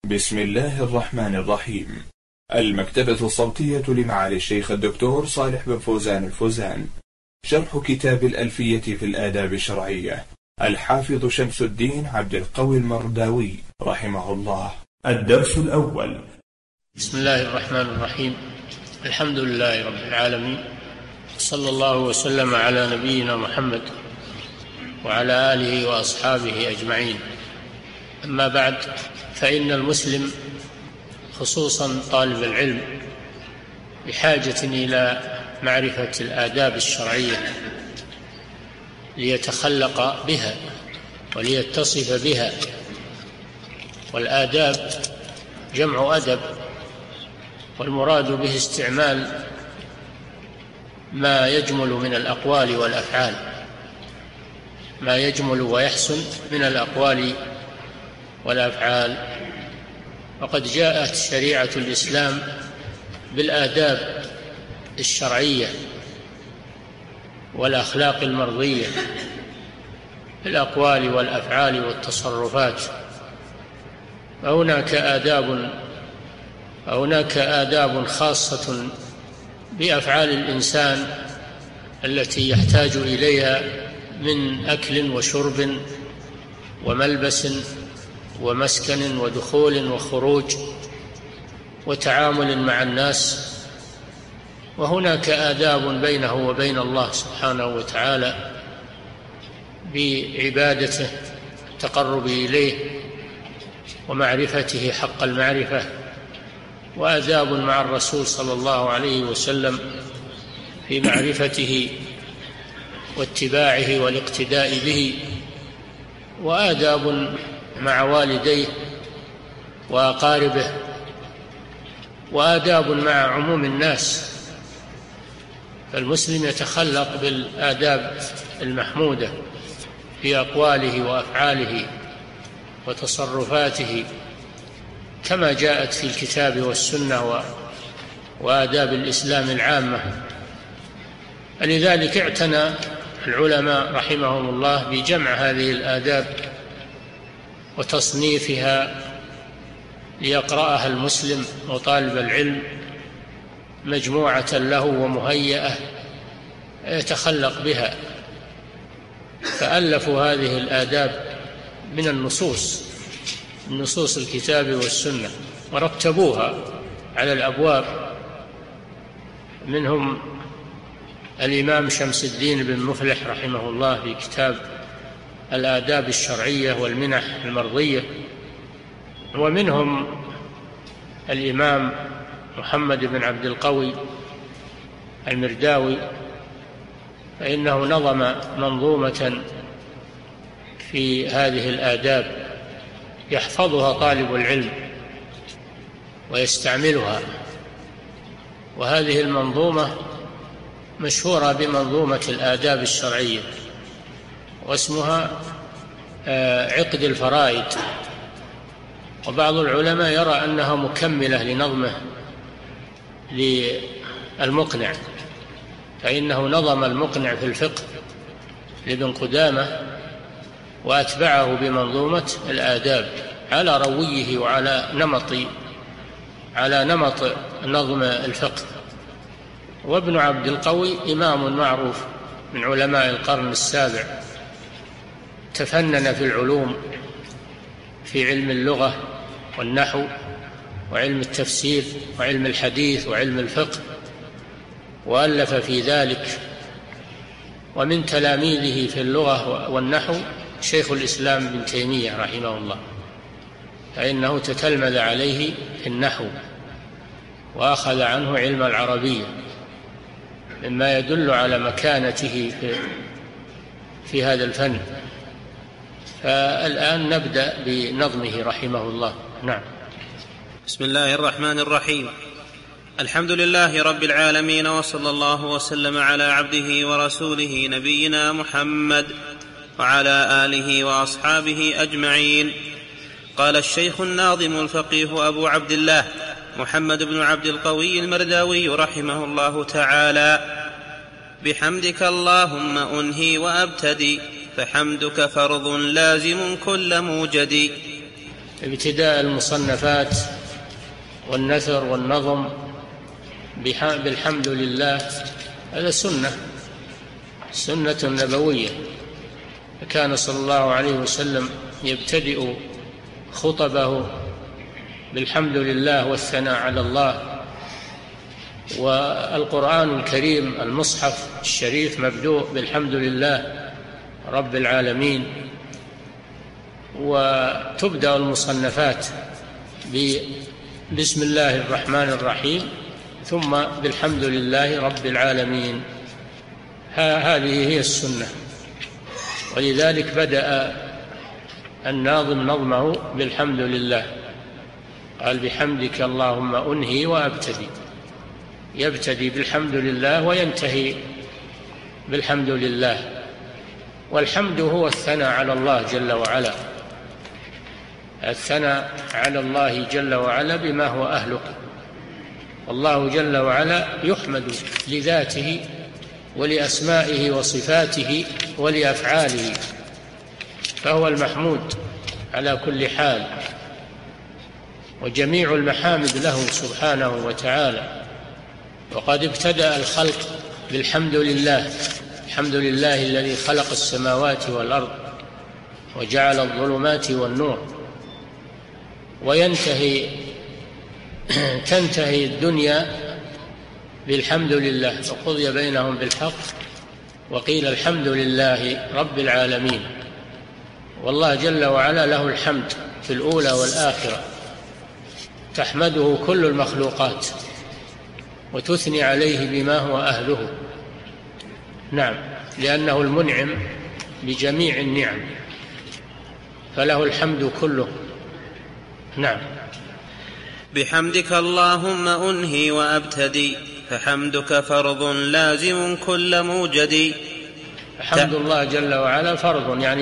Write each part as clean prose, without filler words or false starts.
بسم الله الرحمن الرحيم. المكتبة الصوتية لمعالي الشيخ الدكتور صالح بن فوزان الفوزان، شرح كتاب الألفية في الآداب الشرعية، الحافظ شمس الدين عبد القوي المرداوي رحمه الله. الدرس الأول. بسم الله الرحمن الرحيم. الحمد لله رب العالمين، صلى الله وسلم على نبينا محمد وعلى آله وأصحابه أجمعين. أما بعد، فإن المسلم خصوصا طالب العلم بحاجة إلى معرفة الآداب الشرعية ليتخلق بها وليتصف بها. والآداب جمع أدب، والمراد به استعمال ما يجمل من الأقوال والأفعال، ما يجمل ويحسن من الأقوال والأفعال. وقد جاءت شريعة الإسلام بالآداب الشرعية والأخلاق المرضية في الأقوال والأفعال والتصرفات. هناك آداب خاصة بأفعال الإنسان التي يحتاج إليها من أكل وشرب وملبس ومسكن ودخول وخروج وتعامل مع الناس. وهناك آداب بينه وبين الله سبحانه وتعالى بعبادته، التقرب إليه ومعرفته حق المعرفة، وآداب مع الرسول صلى الله عليه وسلم في معرفته واتباعه والاقتداء به، وآداب مع والديه وأقاربه، وآداب مع عموم الناس. فالمسلم يتخلق بالآداب المحمودة في أقواله وأفعاله وتصرفاته كما جاءت في الكتاب والسنة وآداب الإسلام العامة. لذلك اعتنى العلماء رحمهم الله بجمع هذه الآداب وتصنيفها ليقرأها المسلم وطالب العلم مجموعة له ومهيئة يتخلق بها. فألفوا هذه الآداب من النصوص الكتاب والسنة ورتبوها على الأبواب. منهم الإمام شمس الدين بن مفلح رحمه الله في كتاب الآداب الشرعية والمنح المرضية، ومنهم الإمام محمد بن عبد القوي المرداوي، فإنه نظم منظومة في هذه الآداب يحفظها طالب العلم ويستعملها. وهذه المنظومة مشهورة بمنظومة الآداب الشرعية، واسمها عقد الفرائد. وبعض العلماء يرى أنها مكملة لنظمه للمقنع، فإنه نظم المقنع في الفقه لابن قدامة وأتبعه بمنظومة الآداب على رويه وعلى نمط نظم الفقه. وابن عبد القوي إمام معروف من علماء القرن السابع، تفنن في العلوم، في علم اللغة والنحو وعلم التفسير وعلم الحديث وعلم الفقه، وألف في ذلك. ومن تلاميذه في اللغة والنحو شيخ الإسلام ابن تيمية رحمه الله، فإنه تتلمذ عليه في النحو وأخذ عنه علم العربية، مما يدل على مكانته في هذا الفن. فالآن نبدأ بنظمه رحمه الله. نعم. بسم الله الرحمن الرحيم. الحمد لله رب العالمين، وصلى الله وسلم على عبده ورسوله نبينا محمد وعلى آله وأصحابه أجمعين. قال الشيخ الناظم الفقيه أبو عبد الله محمد بن عبد القوي المرداوي رحمه الله تعالى: بحمدك اللهم أنهي وأبتدي، فحمدك فرض لازم كل موجد. ابتداء المصنفات والنثر والنظم بالحمد لله هذا سنة نبوية. كان صلى الله عليه وسلم يبتدئ خطبه بالحمد لله والثناء على الله. والقرآن الكريم المصحف الشريف مبدوء بالحمد لله رب العالمين، وتبدأ المصنفات بسم الله الرحمن الرحيم ثم بالحمد لله رب العالمين. هذه هي السنة، ولذلك بدأ الناظم نظمه بالحمد لله، قال بحمدك اللهم أنهي وأبتدي، يبتدي بالحمد لله وينتهي بالحمد لله. والحمد هو الثناء على الله جل وعلا، الثناء على الله جل وعلا بما هو أهله. والله جل وعلا يحمد لذاته ولأسمائه وصفاته ولأفعاله، فهو المحمود على كل حال، وجميع المحامد له سبحانه وتعالى. وقد ابتدأ الخلق بالحمد لله، الحمد لله الذي خلق السماوات والأرض وجعل الظلمات والنور. تنتهي الدنيا بالحمد لله، وقضي بينهم بالحق وقيل الحمد لله رب العالمين. والله جل وعلا له الحمد في الأولى والآخرة، تحمده كل المخلوقات وتثني عليه بما هو أهله. نعم، لأنه المنعم بجميع النعم، فله الحمد كله. نعم. بحمدك اللهم أنهي وأبتدي، فحمدك فرض لازم كل موجد. حمد الله جل وعلا فرض يعني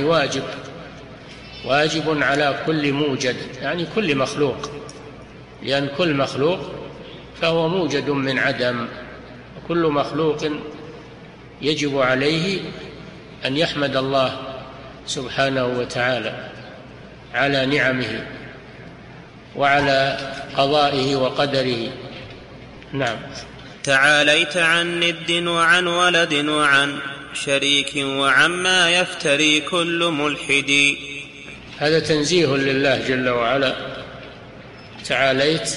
واجب على كل موجد، يعني كل مخلوق، لأن كل مخلوق فهو موجد من عدم، وكل مخلوق يجب عليه أن يحمد الله سبحانه وتعالى على نعمه وعلى قضائه وقدره. نعم. تعاليت عن ند وعن ولد وعن شريك وعما يفتري كل ملحد. هذا تنزيه لله جل وعلا. تعاليت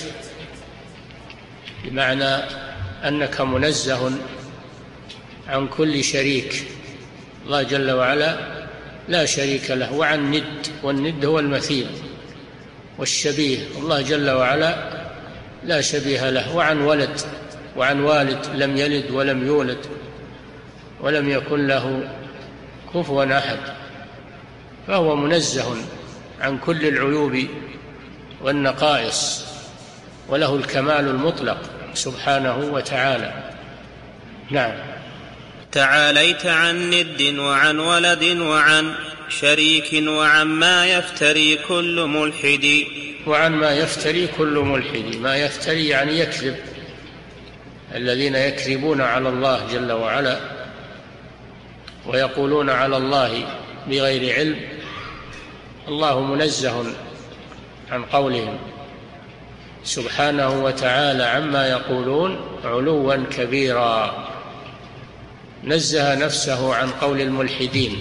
بمعنى أنك منزه عن كل شريك، الله جل وعلا لا شريك له. وعن ند، والند هو المثيل والشبيه، الله جل وعلا لا شبيه له. وعن ولد، وعن والد لم يلد ولم يولد ولم يكن له كفوا أحد، فهو منزه عن كل العيوب والنقائص، وله الكمال المطلق سبحانه وتعالى. نعم. تعاليت عن ند وعن ولد وعن شريك وعما يفتري كل ملحد. وعن ما يفتري كل ملحد، ما يفتري يعني يكذب، الذين يكذبون على الله جل وعلا ويقولون على الله بغير علم، الله منزه عن قولهم سبحانه وتعالى عما يقولون علوا كبيرا. نزه نفسه عن قول الملحدين.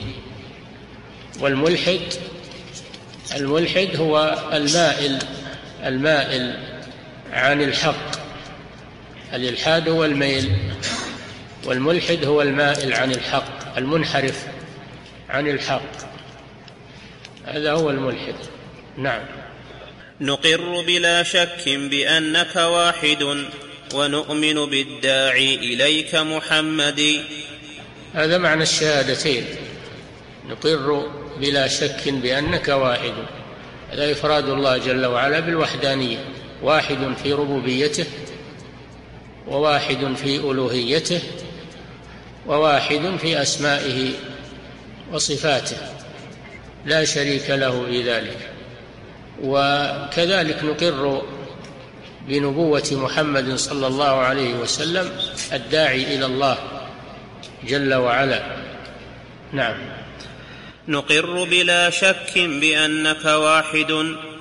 والملحد هو المائل عن الحق. الإلحاد هو الميل، والملحد هو المائل عن الحق، المنحرف عن الحق، هذا هو الملحد. نعم. نقر بلا شك بأنك واحد ونؤمن بالداعي إليك محمد. هذا معنى الشهادتين، نقر بلا شك بأنك واحد، هذا إفراد الله جل وعلا بالوحدانية، واحد في ربوبيته، وواحد في ألوهيته، وواحد في أسمائه وصفاته، لا شريك له في ذلك. وكذلك نقر بنبوة محمد صلى الله عليه وسلم الداعي إلى الله جل وعلا. نعم. نقر بلا شك بأنك واحد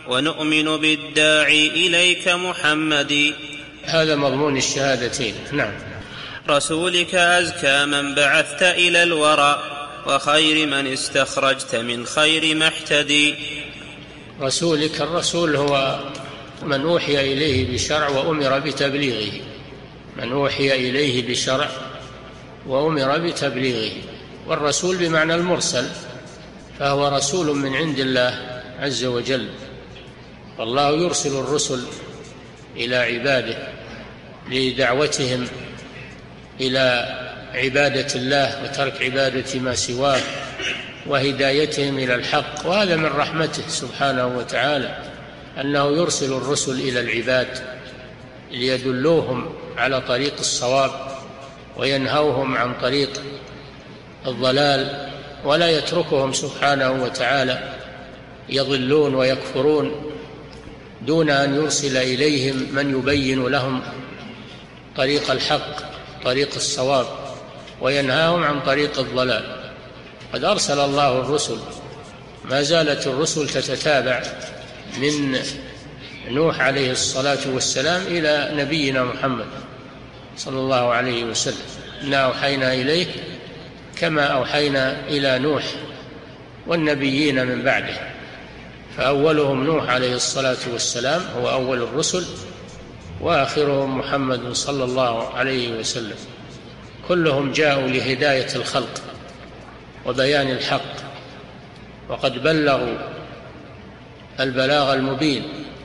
ونؤمن بالداعي إليك محمد. هذا مضمون الشهادتين. نعم. رسولك أزكى من بعثت إلى الورى، وخير من استخرجت من خير محتدي. رسولك، الرسول هو من أوحي إليه بشرع وأمر بتبليغه، من أوحي إليه بشرع وأمر بتبليغه. والرسول بمعنى المرسل، فهو رسول من عند الله عز وجل. والله يرسل الرسل إلى عباده لدعوتهم إلى عبادة الله وترك عبادة ما سواه وهدايتهم إلى الحق. وهذا من رحمته سبحانه وتعالى أنه يرسل الرسل إلى العباد ليدلوهم على طريق الصواب وينهوهم عن طريق الضلال، ولا يتركهم سبحانه وتعالى يضلون ويكفرون دون أن يرسل إليهم من يبين لهم طريق الحق، طريق الصواب، وينهاهم عن طريق الضلال. قد أرسل الله الرسل، ما زالت الرسل تتتابع من نوح عليه الصلاة والسلام إلى نبينا محمد صلى الله عليه وسلم. إنا أوحينا إليك كما أوحينا إلى نوح والنبيين من بعده، فأولهم نوح عليه الصلاة والسلام هو أول الرسل، وآخرهم محمد صلى الله عليه وسلم. كلهم جاءوا لهداية الخلق وبيان الحق، وقد بلغوا البلاغ المبين.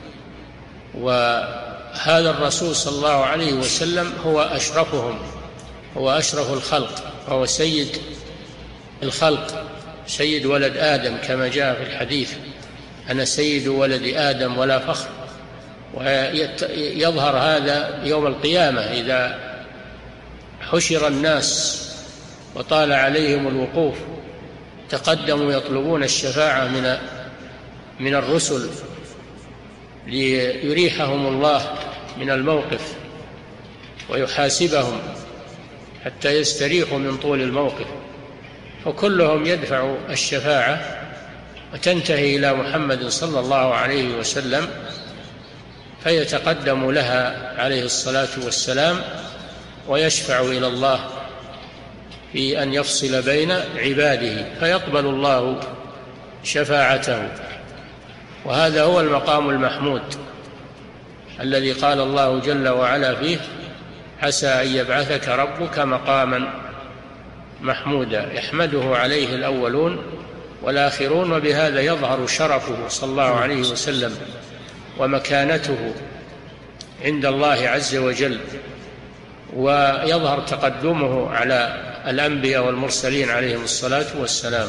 وهذا الرسول صلى الله عليه وسلم هو أشرفهم، هو أشرف الخلق، وهو سيد الخلق، سيد ولد آدم كما جاء في الحديث: أنا سيد ولد آدم ولا فخر. ويظهر هذا يوم القيامة إذا حشر الناس وطال عليهم الوقوف، تقدموا يطلبون الشفاعة من الرسل ليريحهم الله من الموقف ويحاسبهم حتى يستريحوا من طول الموقف. فكلهم يدفع الشفاعة وتنتهي إلى محمد صلى الله عليه وسلم، فيتقدم لها عليه الصلاة والسلام ويشفع إلى الله في أن يفصل بين عباده، فيقبل الله شفاعته. وهذا هو المقام المحمود الذي قال الله جل وعلا فيه: عسى أن يبعثك ربك مقاما محمودا يحمده عليه الأولون والآخرون. وبهذا يظهر شرفه صلى الله عليه وسلم ومكانته عند الله عز وجل، ويظهر تقدمه على الأنبياء والمرسلين عليهم الصلاة والسلام.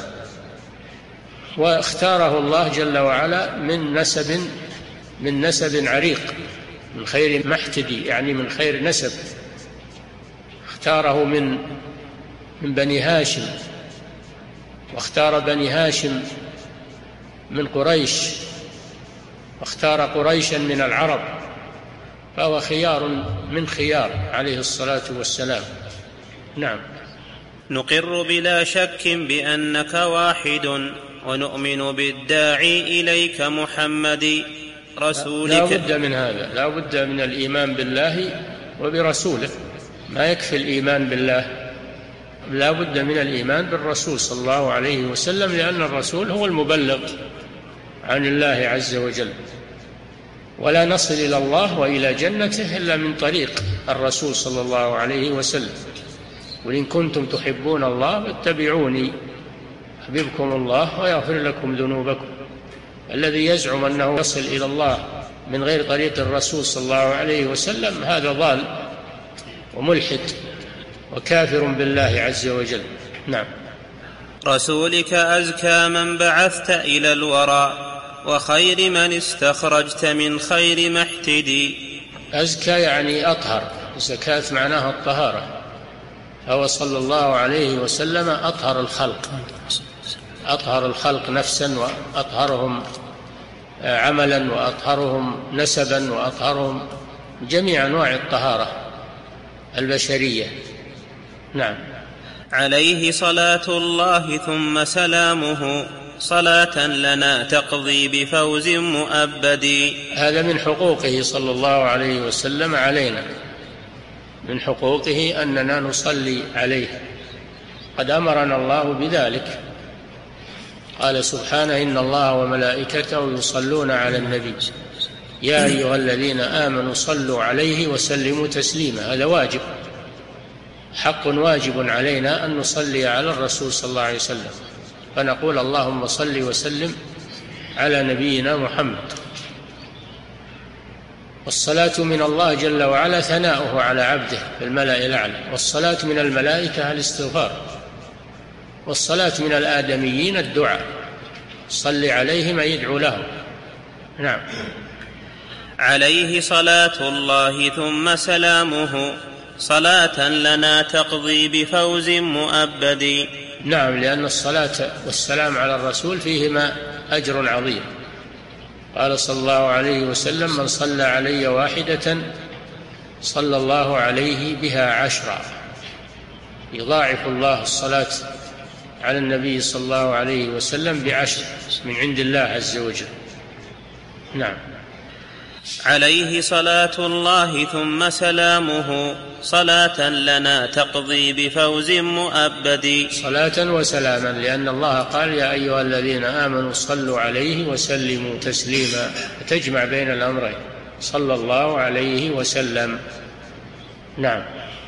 واختاره الله جل وعلا من نسب عريق، من خير محتدي، يعني من خير نسب. اختاره من بني هاشم، واختار بني هاشم من قريش، واختار قريشا من العرب، فهو خيار من خيار عليه الصلاة والسلام. نعم. نقر بلا شك بأنك واحد، ونؤمن بالداعي إليك محمد رسولك. لا بد من هذا، لا بد من الإيمان بالله وبرسوله. ما يكفي الإيمان بالله، لا بد من الإيمان بالرسول صلى الله عليه وسلم، لأن الرسول هو المبلغ عن الله عز وجل. ولا نصل إلى الله وإلى جنته إلا من طريق الرسول صلى الله عليه وسلم. وإن كنتم تحبون الله فاتبعوني يحببكم الله ويغفر لكم ذنوبكم. الذي يزعم أنه يصل إلى الله من غير طريق الرسول صلى الله عليه وسلم هذا ضال وملحد وكافر بالله عز وجل. نعم. رسولك أزكى من بعثت إلى الورى، وخير من استخرجت من خير محتدي. أزكى يعني أطهر، زكاة معناها الطهارة، فهو صلى الله عليه وسلم أطهر الخلق، أطهر الخلق نفسا، وأطهرهم عملا، وأطهرهم نسبا، وأطهرهم جميع أنواع الطهارة البشرية. نعم. عليه صلاة الله ثم سلامه صلاة لنا تقضي بفوز مؤبد. هذا من حقوقه صلى الله عليه وسلم علينا، من حقوقه أننا نصلي عليه، قد أمرنا الله بذلك، قال سبحانه: إن الله وملائكته يصلون على النبي يا أيها الذين آمنوا صلوا عليه وسلموا تسليما. هذا واجب، حق واجب علينا أن نصلي على الرسول صلى الله عليه وسلم، فنقول: اللهم صل وسلم على نبينا محمد. والصلاة من الله جل وعلا ثناؤه على عبده في الملأ الأعلى، والصلاة من الملائكة الاستغفار، والصلاة من الآدميين الدعاء، صل عليهم يدعو لهم. نعم. عليه صلاة الله ثم سلامه صلاة لنا تقضي بفوز مؤبد. نعم، لأن الصلاة والسلام على الرسول فيهما أجر عظيم. قال صلى الله عليه وسلم: من صلى علي واحدة صلى الله عليه بها 10. يضاعف الله الصلاة على النبي صلى الله عليه وسلم ب10 من عند الله عز وجل. نعم. عليه صلاة الله ثم سلامه صلاة لنا تقضي بفوز مؤبد. صلاة وسلاما، لأن الله قال: يا أيها الذين آمنوا صلوا عليه وسلموا تسليما، تجمع بين الأمرين، صلى الله عليه وسلم. نعم.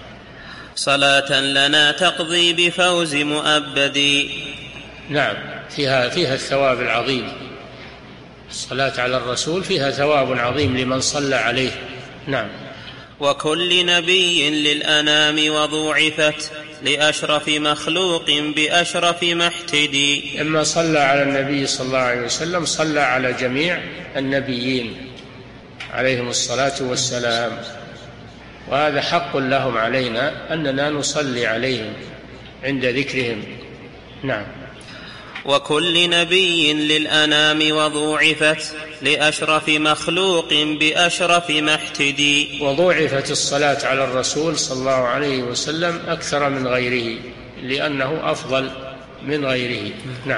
صلاة لنا تقضي بفوز مؤبد. نعم، فيها الثواب العظيم. الصلاة على الرسول فيها ثواب عظيم لمن صلى عليه. نعم. وكل نبي للأنام وضوعفت لأشرف مخلوق بأشرف محتدي. لما صلى على النبي صلى الله عليه وسلم صلى على جميع النبيين عليهم الصلاة والسلام، وهذا حق لهم علينا أننا نصلي عليهم عند ذكرهم. نعم. وكل نبي للأنام وضوعفت لأشرف مخلوق بأشرف محتدي. وضوعفت الصلاة على الرسول صلى الله عليه وسلم أكثر من غيره، لأنه أفضل من غيره. نعم.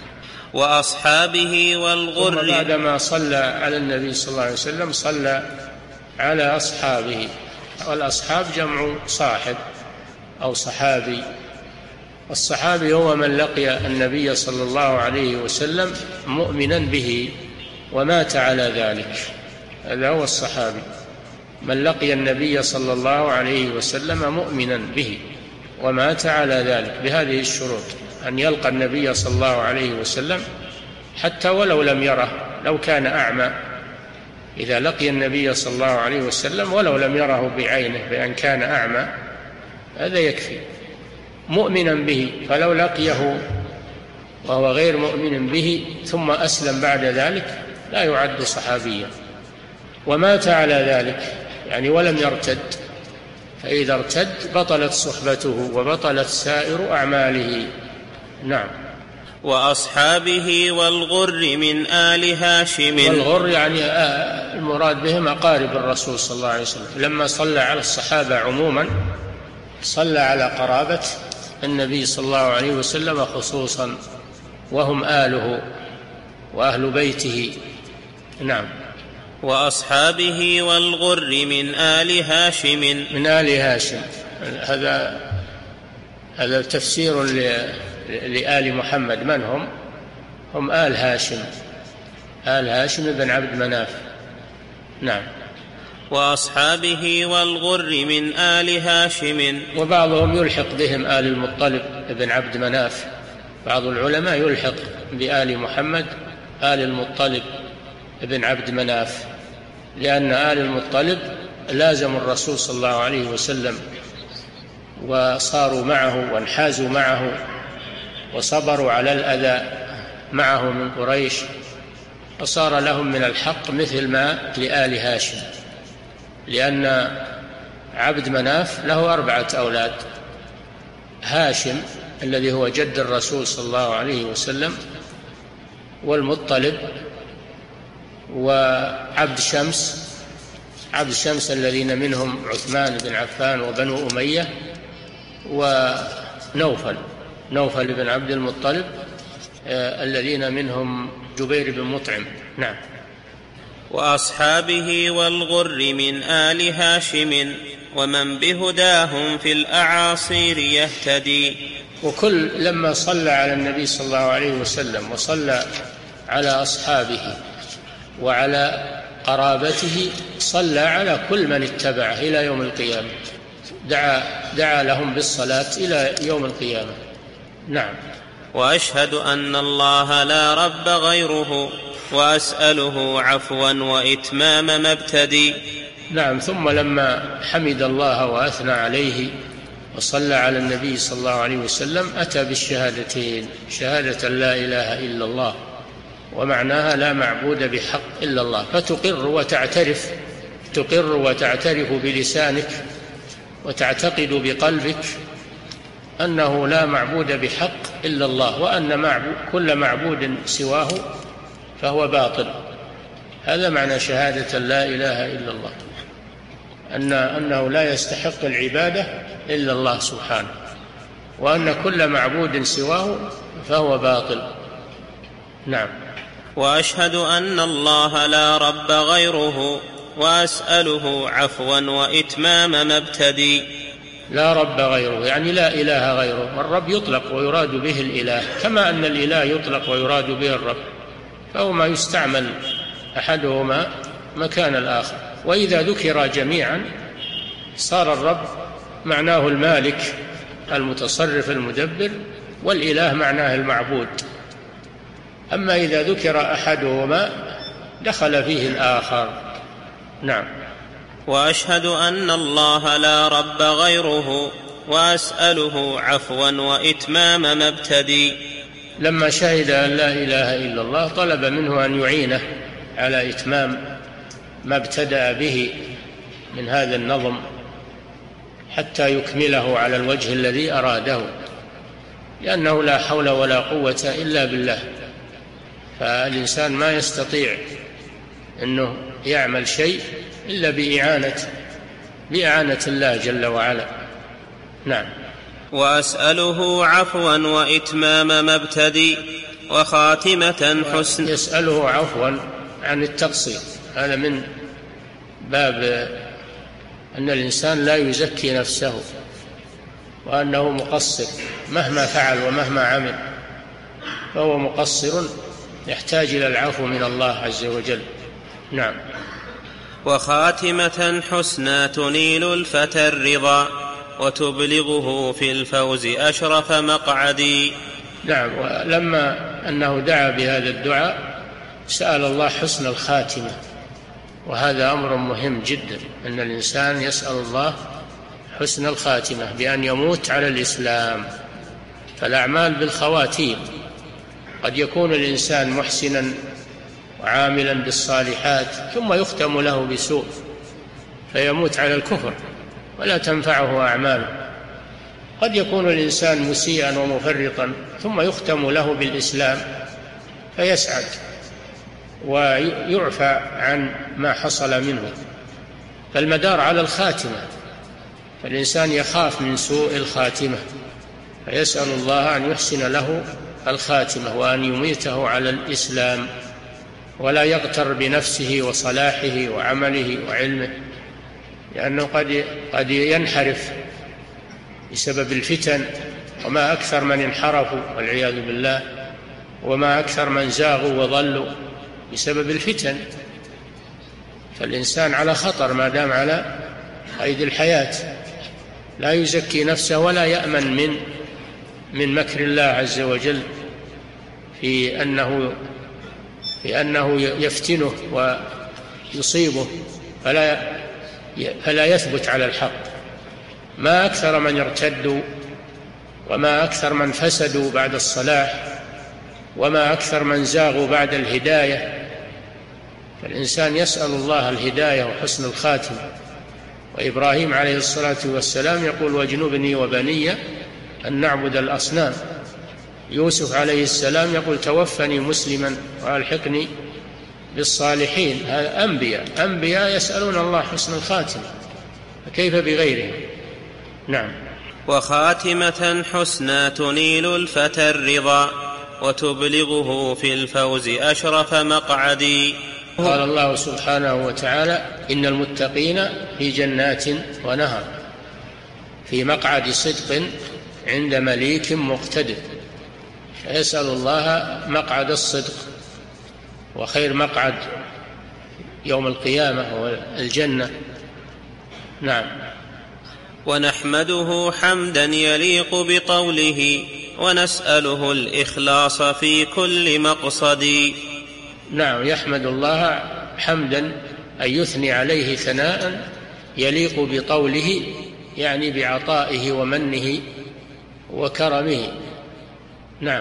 وأصحابه والغر. بعدما صلى على النبي صلى الله عليه وسلم صلى على أصحابه، والأصحاب جمع صاحب أو صحابي. الصحابي هو من لقي النبي صلى الله عليه وسلم مؤمنا به ومات على ذلك، هذا هو الصحابي، من لقي النبي صلى الله عليه وسلم مؤمنا به ومات على ذلك بهذه الشروط: أن يلقى النبي صلى الله عليه وسلم حتى ولو لم يره، لو كان أعمى، إذا لقي النبي صلى الله عليه وسلم ولو لم يره بعينه بأن كان أعمى هذا يكفي، مؤمنا به. فلو لقيه وهو غير مؤمن به ثم أسلم بعد ذلك لا يعد صحابيا، ومات على ذلك يعني ولم يرتد، فإذا ارتد بطلت صحبته وبطلت سائر أعماله. نعم. وأصحابه والغر من آل هاشم. والغر يعني المراد بهم أقارب الرسول صلى الله عليه وسلم، لما صلى على الصحابة عموما صلى على قرابة النبي صلى الله عليه وسلم خصوصا، وهم آله وأهل بيته. نعم. وأصحابه والغر من آل هاشم. من آل هاشم، هذا تفسير لآل محمد. من هم؟ هم آل هاشم، آل هاشم بن عبد مناف. نعم. وأصحابه والغر من آل هاشم. وبعضهم يلحق بهم آل المطلب بن عبد مناف، بعض العلماء يلحق بآل محمد آل المطلب بن عبد مناف، لأن آل المطلب لازموا الرسول صلى الله عليه وسلم وصاروا معه وانحازوا معه وصبروا على الأذى معه من قريش، فصار لهم من الحق مثل ما لآل هاشم، لأن عبد مناف له 4 أولاد: هاشم الذي هو جد الرسول صلى الله عليه وسلم، والمطلب، وعبد شمس، عبد شمس الذين منهم عثمان بن عفان وبنو أمية، ونوفل، نوفل بن عبد المطلب، الذين منهم جبير بن مطعم. نعم. وأصحابه والغر من آل هاشم ومن بهداهم في الأعاصير يهتدي. وكل لما صلى على النبي صلى الله عليه وسلم وصلى على أصحابه وعلى قرابته صلى على كل من اتبعه إلى يوم القيامة، دعا لهم بالصلاة إلى يوم القيامة. نعم. وأشهد أن الله لا رب غيره وأسأله عفوا وإتمام ما ابتدي. نعم. ثم لما حمد الله وأثنى عليه وصلى على النبي صلى الله عليه وسلم أتى بالشهادتين، شهادة لا إله إلا الله ومعناها لا معبود بحق إلا الله، فتقر وتعترف بلسانك وتعتقد بقلبك أنه لا معبود بحق إلا الله، وأن كل معبود سواه فهو باطل. هذا معنى شهادة لا إله إلا الله، أنه لا يستحق العبادة إلا الله سبحانه، وأن كل معبود سواه فهو باطل. نعم. وأشهد أن الله لا رب غيره وأسأله عفوا وإتمام ما ابتدي. لا رب غيره يعني لا إله غيره، والرب يطلق ويراد به الإله، كما أن الإله يطلق ويراد به الرب، فهما يستعمل أحدهما مكان الآخر. وإذا ذكر جميعا صار الرب معناه المالك المتصرف المدبر، والإله معناه المعبود. أما إذا ذكر أحدهما دخل فيه الآخر. نعم. وأشهد أن الله لا رب غيره وأسأله عفوا وإتمام ما ابتدي. لما شهد أن لا إله إلا الله طلب منه أن يعينه على إتمام ما ابتدأ به من هذا النظم حتى يكمله على الوجه الذي أراده، لأنه لا حول ولا قوة إلا بالله، فالإنسان ما يستطيع أنه يعمل شيء إلا بإعانة الله جل وعلا. نعم. وأسأله عفوا وإتمام ما ابتدي وخاتمة حسن. يسأله عفوا عن التقصير، هذا من باب أن الإنسان لا يزكي نفسه وأنه مقصر مهما فعل ومهما عمل، فهو مقصر يحتاج إلى العفو من الله عز وجل. نعم. وخاتمة حسنى تنيل الفتى الرضا وتبلغه في الفوز أشرف مقعدي. نعم. ولما أنه دعا بهذا الدعاء سأل الله حسن الخاتمة، وهذا أمر مهم جدا، أن الإنسان يسأل الله حسن الخاتمة بأن يموت على الإسلام. فالأعمال بالخواتيم، قد يكون الإنسان محسنا وعاملا بالصالحات ثم يختم له بسوء فيموت على الكفر ولا تنفعه أعماله. قد يكون الإنسان مسيئا ومفرطا ثم يختم له بالإسلام فيسعد ويعفى عن ما حصل منه. فالمدار على الخاتمة، فالإنسان يخاف من سوء الخاتمة فيسأل الله أن يحسن له الخاتمة وأن يميته على الإسلام، ولا يغتر بنفسه وصلاحه وعمله وعلمه، لأنه قد ينحرف بسبب الفتن، وما أكثر من انحرفوا والعياذ بالله، وما أكثر من زاغوا وضلوا بسبب الفتن. فالإنسان على خطر ما دام على قيد الحياة، لا يزكي نفسه ولا يأمن من مكر الله عز وجل في أنه يفتنه ويصيبه فلا يثبت على الحق. ما أكثر من ارتدوا، وما أكثر من فسدوا بعد الصلاح، وما أكثر من زاغوا بعد الهداية. فالإنسان يسأل الله الهداية وحسن الخاتمة. وإبراهيم عليه الصلاة والسلام يقول: واجنبني وبني أن نعبد الأصنام. يوسف عليه السلام يقول: توفني مسلما وألحقني بالصالحين. هذا أنبياء يسألون الله حسن الخاتمة، فكيف بغيرهم؟ نعم. وخاتمة حسنى تنيل الفتى الرضا وتبلغه في الفوز أشرف مقعدي. قال الله سبحانه وتعالى: إن المتقين في جنات ونهر في مقعد صدق عند مليك مقتدر. يسأل الله مقعد الصدق، وخير مقعد يوم القيامة هو الجنة. نعم. ونحمده حمدا يليق بقوله ونسأله الإخلاص في كل مقصد. نعم، يحمد الله حمدا أن يثني عليه ثناء يليق بقوله، يعني بعطائه ومنه وكرمه. نعم.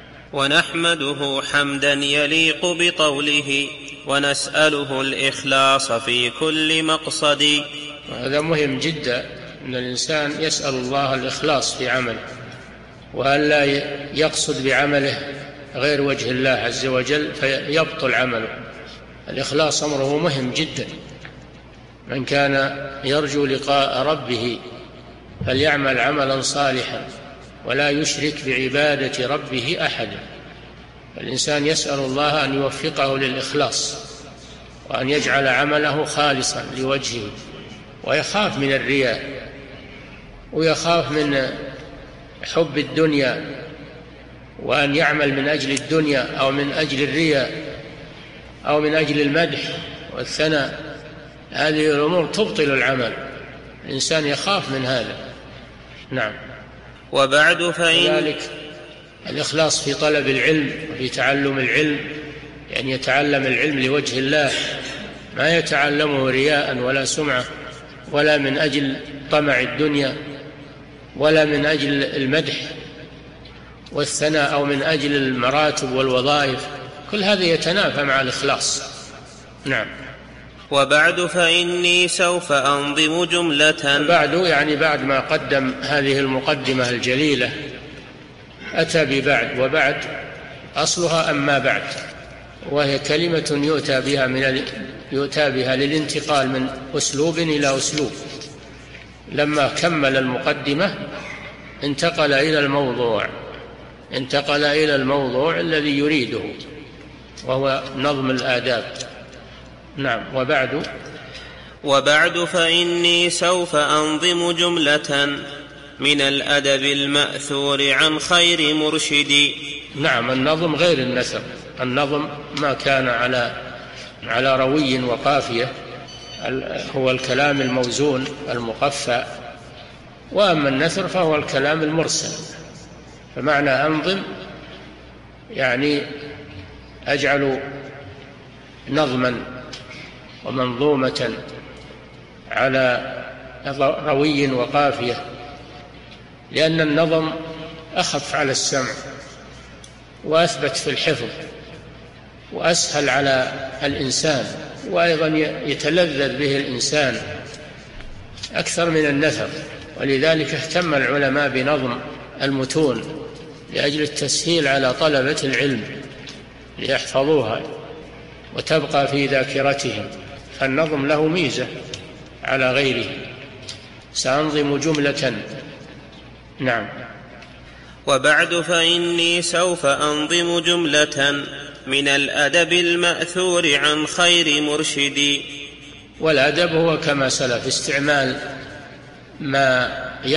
ونحمده حمدا يليق بقوله ونسأله الإخلاص في كل مقصد. هذا مهم جدا، أن الإنسان يسأل الله الإخلاص في عمله، وأن لا يقصد بعمله غير وجه الله عز وجل فيبطل عمله. الإخلاص أمره مهم جدا. من كان يرجو لقاء ربه فليعمل عملا صالحا ولا يشرك بعبادة ربه أحدا. الإنسان يسأل الله أن يوفقه للإخلاص، وأن يجعل عمله خالصا لوجهه، ويخاف من الرياء، ويخاف من حب الدنيا، وأن يعمل من أجل الدنيا أو من أجل الرياء أو من أجل المدح والثناء. هذه الأمور تبطل العمل، الإنسان يخاف من هذا. نعم. وبعد ذلك الإخلاص في طلب العلم وفي تعلم العلم، يعني يتعلم العلم لوجه الله، ما يتعلمه رياء ولا سمعة ولا من أجل طمع الدنيا ولا من أجل المدح والثناء أو من أجل المراتب والوظائف. كل هذا يتنافى مع الإخلاص. نعم. وبعد فإني سوف أنظم جملة. بعد يعني بعد ما قدم هذه المقدمة الجليلة أتى ببعد، وبعد أصلها أما بعد، وهي كلمة يؤتى بها للانتقال من أسلوب إلى أسلوب. لما كمل المقدمة انتقل إلى الموضوع الذي يريده، وهو نظم الآداب. نعم. وبعد فإني سوف أنظم جملة من الأدب المأثور عن خير مرشدي. نعم. النظم غير النثر. النظم ما كان على روي وقافية، هو الكلام الموزون المقفى، وأما النثر فهو الكلام المرسل. فمعنى أنظم يعني أجعل نظما ومنظومة على روي وقافية، لأن النظم أخف على السمع وأثبت في الحفظ وأسهل على الإنسان، وأيضا يتلذذ به الإنسان أكثر من النثر. ولذلك اهتم العلماء بنظم المتون لأجل التسهيل على طلبة العلم ليحفظوها وتبقى في ذاكرتهم. فالنظم له ميزة على غيره. سأنظم جملة. نعم. وبعد فإني سوف أنظم جملة من الأدب المأثور عن خير مرشدي. والأدب هو كما سلف استعمال ما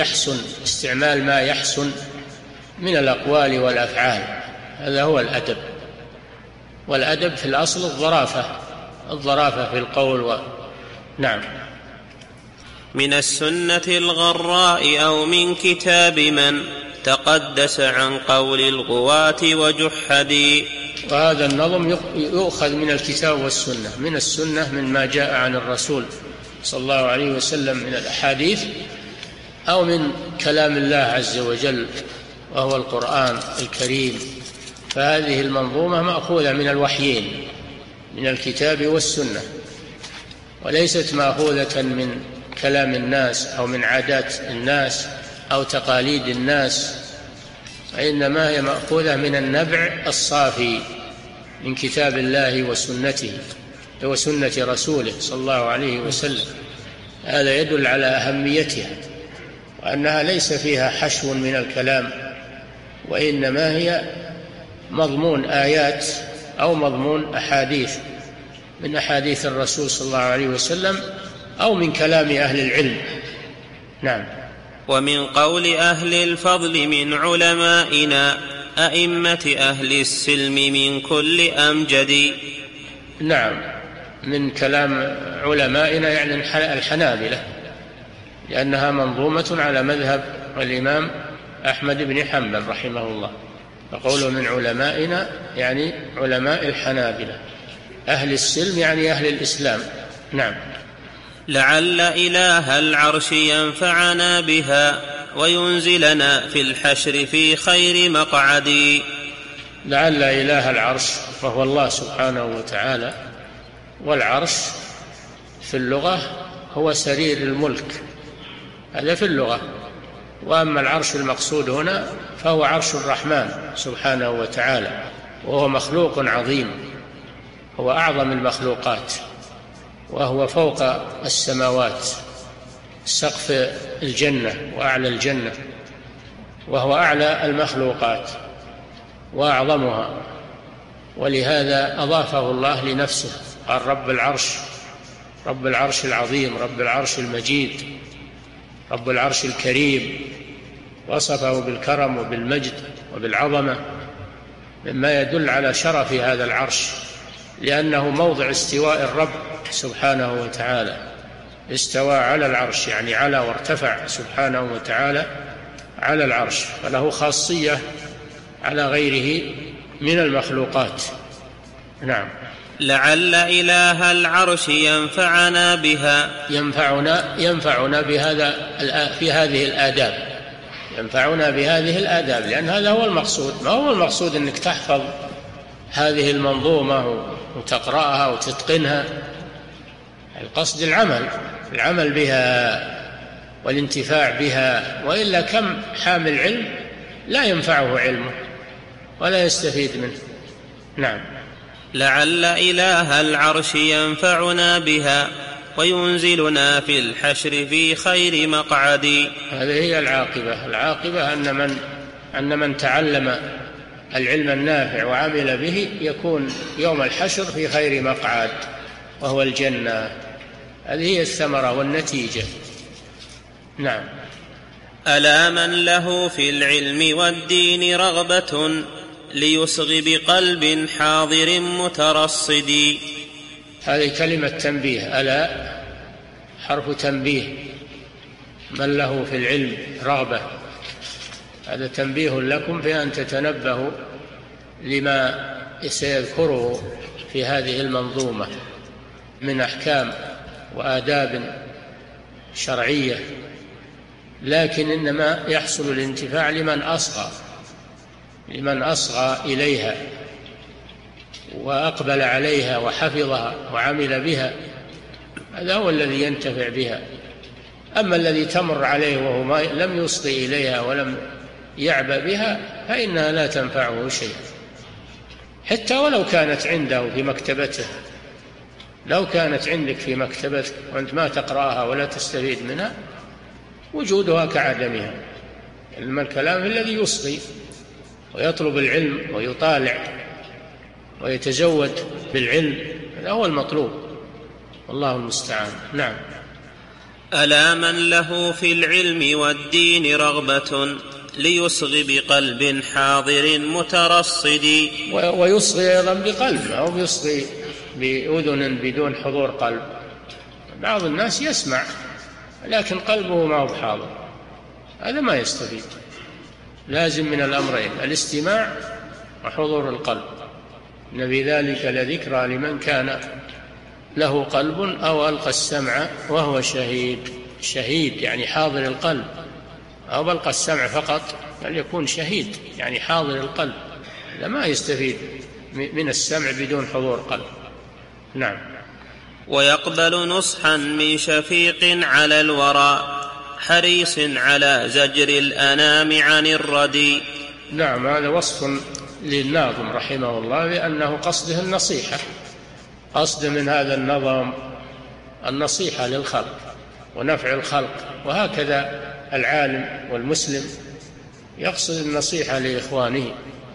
يحسن من الأقوال والأفعال، هذا هو الأدب. والأدب في الأصل الظرافة في القول نعم. من السنة الغراء أو من كتاب من تقدس عن قول الغواة وجحدي. وهذا النظم يؤخذ من الكتاب والسنة، من السنة من ما جاء عن الرسول صلى الله عليه وسلم من الأحاديث، أو من كلام الله عز وجل وهو القرآن الكريم. فهذه المنظومة مأخوذة من الوحيين، من الكتاب والسنة، وليست مأخوذة من كلام الناس أو من عادات الناس أو تقاليد الناس، وإنما هي مأخوذة من النبع الصافي من كتاب الله وسنته وسنة رسوله صلى الله عليه وسلم. هذا يدل على أهميتها، وأنها ليس فيها حشو من الكلام، وإنما هي مضمون آيات أو مضمون أحاديث من أحاديث الرسول صلى الله عليه وسلم أو من كلام أهل العلم. نعم. ومن قول أهل الفضل من علمائنا أئمة أهل السلم من كل أمجد. نعم، من كلام علمائنا يعني الحنابلة، لأنها منظومة على مذهب الإمام أحمد بن حنبل رحمه الله، فقوله من علمائنا يعني علماء الحنابلة. أهل السلم يعني أهل الإسلام. نعم. لعل إله العرش ينفعنا بها وينزلنا في الحشر في خير مقعد. لعل إله العرش وهو الله سبحانه وتعالى، والعرش في اللغة هو سرير الملك، هذا في اللغة. وأما العرش المقصود هنا فهو عرش الرحمن سبحانه وتعالى، وهو مخلوق عظيم، هو أعظم المخلوقات، وهو فوق السماوات، سقف الجنة وأعلى الجنة، وهو أعلى المخلوقات وأعظمها، ولهذا أضافه الله لنفسه، قال رب العرش، رب العرش العظيم، رب العرش المجيد، رب العرش الكريم، وصفه بالكرم وبالمجد وبالعظمة، مما يدل على شرف هذا العرش، لأنه موضع استواء الرب سبحانه وتعالى. استوى على العرش يعني على وارتفع سبحانه وتعالى على العرش، فله خاصية على غيره من المخلوقات. نعم. لعل إله العرش ينفعنا بها، ينفعنا بهذا في هذه الآداب، ينفعنا بهذه الآداب، لأن هذا هو المقصود. ما هو المقصود أنك تحفظ هذه المنظومة وتقرأها وتتقنها، القصد العمل بها والانتفاع بها، وإلا كم حامل علم لا ينفعه علمه ولا يستفيد منه. نعم. لعل إله العرش ينفعنا بها وينزلنا في الحشر في خير مقعد. هذه هي العاقبة أن من تعلم العلم النافع وعمل به يكون يوم الحشر في خير مقعد، وهو الجنة. هذه هي الثمرة والنتيجة. نعم. ألا من له في العلم والدين رغبة ليصغ بقلب حاضر مترصد. هذه كلمة تنبيه، ألا حرف تنبيه، من له في العلم رغبة، هذا تنبيه لكم بأن تتنبهوا لما سيذكره في هذه المنظومة من أحكام وآداب شرعية، لكن إنما يحصل الانتفاع لمن أصغى إليها وأقبل عليها وحفظها وعمل بها، هذا هو الذي ينتفع بها. أما الذي تمر عليه وهو لم يصغي إليها ولم يعبأ بها فإنها لا تنفعه شيء، حتى ولو كانت عنده في مكتبته. لو كانت عندك في مكتبتك وأنت ما تقرأها ولا تستفيد منها، وجودها كعدمها. إنما الكلام الذي يصغي ويطلب العلم ويطالع ويتزود بالعلم، هذا هو المطلوب، والله المستعان. نعم. ألا من له في العلم والدين رغبة ليصغي بقلب حاضر مترصد. ويصغي أيضا بقلب، أو يصغي بأذن بدون حضور قلب. بعض الناس يسمع لكن قلبه ما هو حاضر، هذا ما يستفيد. لازم من الأمرين الاستماع وحضور القلب. إن في ذلك لذكرى لمن كان له قلب أو ألقى السمع وهو شهيد يعني حاضر القلب، أو ألقى السمع فقط بل يكون شهيد يعني حاضر القلب، ما يستفيد من السمع بدون حضور قلب. نعم. ويقبل نصحا من شفيق على الورى حريص على زجر الأنام عن الردي. نعم، هذا وصف للناظم رحمه الله بأنه قصده النصيحة، قصد من هذا النظم النصيحة للخلق ونفع الخلق. وهكذا العالم والمسلم يقصد النصيحة لإخوانه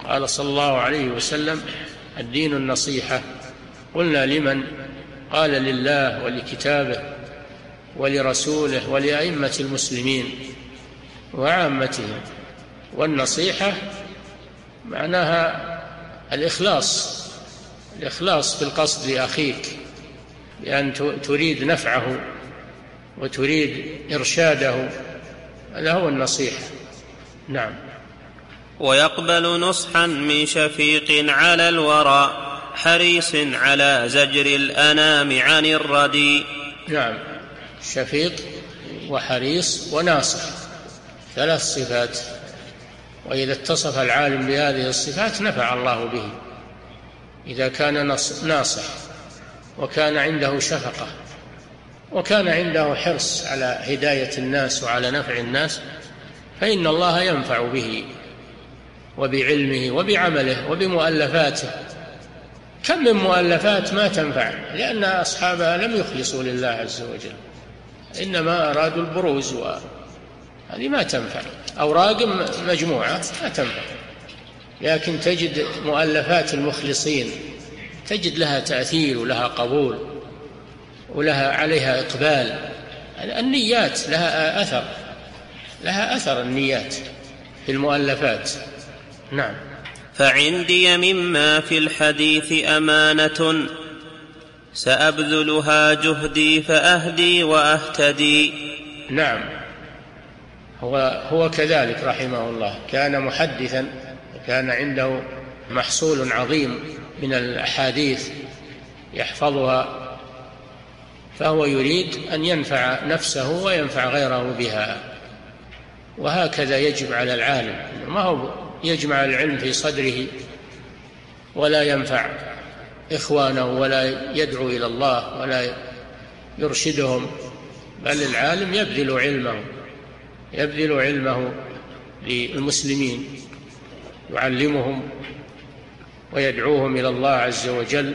قال صلى الله عليه وسلم: الدين النصيحة. قلنا: لمن؟ قال: لله ولكتابه ولرسوله ولأئمة المسلمين وعامتهم. والنصيحة معناها الإخلاص في القصد لأخيك، بأن تريد نفعه وتريد إرشاده، هذا هو النصيحة. نعم. ويقبل نصحا من شفيق على الورى حريص على زجر الأنام عن الردي. نعم، شفيق وحريص وناصح، 3 صفات، وإذا اتصف العالم بهذه الصفات نفع الله به. إذا كان ناصح وكان عنده شفقة وكان عنده حرص على هداية الناس وعلى نفع الناس، فإن الله ينفع به وبعلمه وبعمله وبمؤلفاته. كم من مؤلفات ما تنفع لأن أصحابها لم يخلصوا لله عز وجل، إنما أرادوا البروز، وهذه ما تنفع. أوراق مجموعة ما تنفع، لكن تجد مؤلفات المخلصين تجد لها تأثير ولها قبول ولها عليها إقبال. النيات لها أثر النيات في المؤلفات. نعم. فعندي مما في الحديث أمانة سأبذلها جهدي فأهدي وأهتدي. نعم، هو كذلك رحمه الله، كان محدثا وكان عنده محصول عظيم من الأحاديث يحفظها، فهو يريد أن ينفع نفسه وينفع غيره بها. وهكذا يجب على العالم، ما هو يجمع العلم في صدره ولا ينفع إخوانه ولا يدعو إلى الله ولا يرشدهم، بل العالم يبذل علمه للمسلمين، يعلمهم ويدعوهم إلى الله عز وجل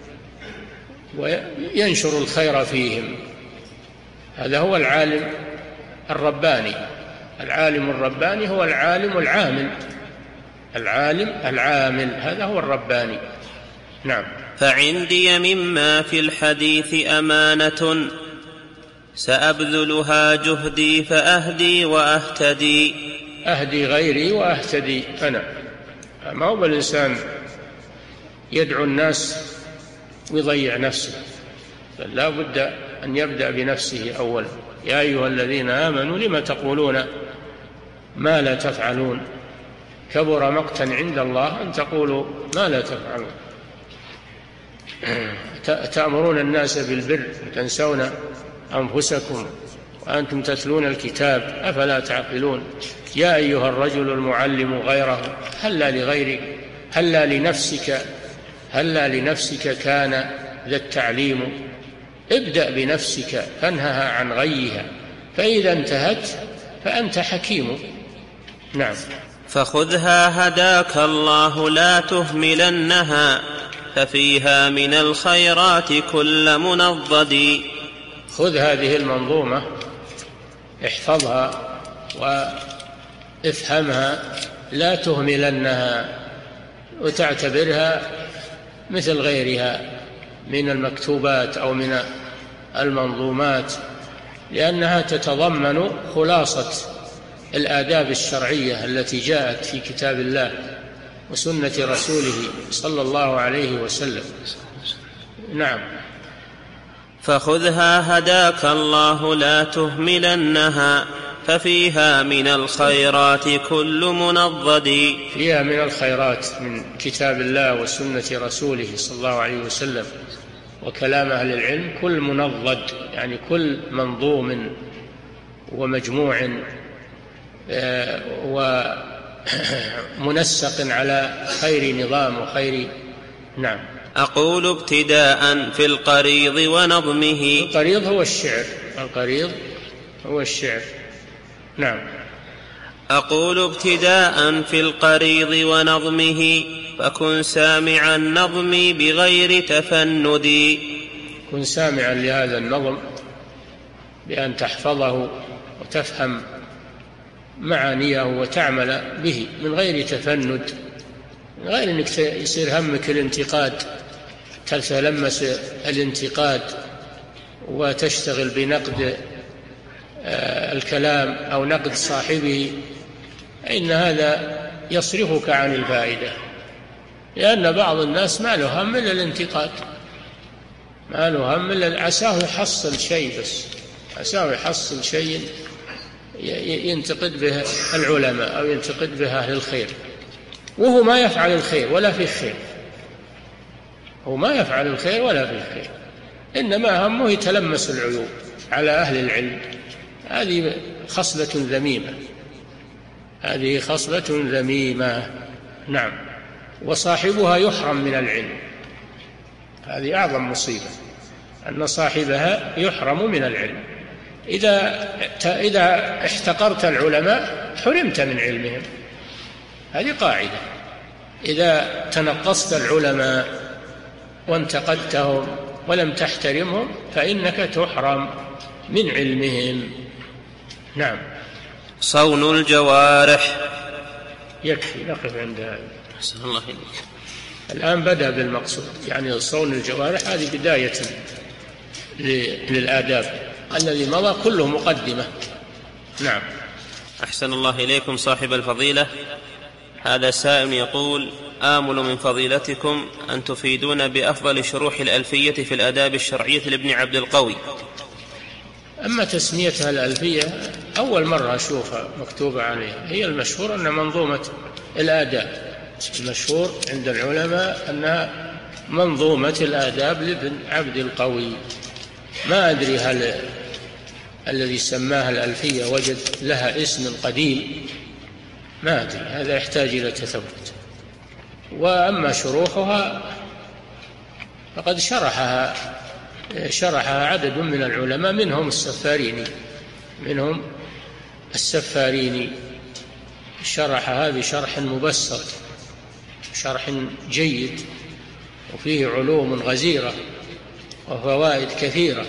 وينشر الخير فيهم. هذا هو العالم الرباني. العالم الرباني هو العالم العامل، هذا هو الرباني. نعم. فعندي مما في الحديث أمانة سأبذلها جهدي فأهدي وأهتدي. أهدي غيري وأهتدي أنا. ما هو الإنسان يدعو الناس ويضيع نفسه، بل لا بد أن يبدأ بنفسه أولا. يا أيها الذين آمنوا لم تقولون ما لا تفعلون، كبر مقتا عند الله أن تقولوا ما لا تفعلون. تأمرون الناس بالبر وتنسون أنفسكم وأنتم تتلون الكتاب أفلا تعقلون. يا أيها الرجل المعلم غيره هلا لنفسك كان ذا التعليم. ابدأ بنفسك فانهها عن غيها، فإذا انتهت فأنت حكيم. نعم. فخذها هداك الله لا تهملنها ففيها من الخيرات كل منضد. خذ هذه المنظومة، احفظها وافهمها، لا تهملنها، وتعتبرها مثل غيرها من المكتوبات أو من المنظومات، لأنها تتضمن خلاصة الآداب الشرعية التي جاءت في كتاب الله وسنة رسوله صلى الله عليه وسلم. نعم. فخذها هداك الله لا تهملنها ففيها من الخيرات كل منضد. فيها من الخيرات من كتاب الله وسنة رسوله صلى الله عليه وسلم وكلام أهل العلم كل منضد، يعني كل منظوم ومجموع ومنسق على خير نظام وخير. نعم. أقول ابتداء في القريض ونظمه. القريض هو الشعر. نعم. أقول ابتداء في القريض ونظمه فكن سامعا النظم بغير تفند. كن سامعا لهذا النظم بأن تحفظه وتفهم معانيه وتعمل به من غير تفند، غير أنك يصير همك الانتقاد، تتلمس الانتقاد وتشتغل بنقد الكلام أو نقد صاحبه، إن هذا يصرفك عن الفائدة، لأن بعض الناس ما له هم إلا الانتقاد، ما له هم إلا عساه يحصل شيء، بس عساه يحصل شيء ينتقد به العلماء أو ينتقد به أهل الخير، وهو ما يفعل الخير ولا فيه خير، هو ما يفعل الخير ولا فيه خير، إنما همه يتلمس العيوب على أهل العلم. هذه خصلة ذميمة، هذه خصلة ذميمة. نعم. وصاحبها يحرم من العلم، هذه أعظم مصيبة، أن صاحبها يحرم من العلم. إذا احتقرت العلماء حرمت من علمهم، هذه قاعدة. إذا تنقصت العلماء وانتقدتهم ولم تحترمهم فإنك تحرم من علمهم. نعم. صون الجوارح. يكفي، نقف عند هذا. أحسن الله إليك. الآن بدأ بالمقصود، يعني صون الجوارح هذه بداية للآداب، الذي مضى كله مقدمة. نعم. أحسن الله إليكم صاحب الفضيلة. هذا سائل يقول: آمل من فضيلتكم أن تفيدون بأفضل شروح الألفية في الآداب الشرعية لابن عبد القوي. أما تسميتها الألفية أول مرة أشوفها مكتوبة عليها، هي المشهور أن منظومة الآداب، المشهور عند العلماء أنها منظومة الآداب لابن عبد القوي. ما أدري هل الذي سماها الألفية وجد لها اسم قديم، ما أدري، هذا يحتاج إلى تثبت. وأما شروحها فقد شرحها عدد من العلماء، منهم السفاريني شرحها بشرح مبسط، شرح جيد وفيه علوم غزيرة وفوائد كثيرة.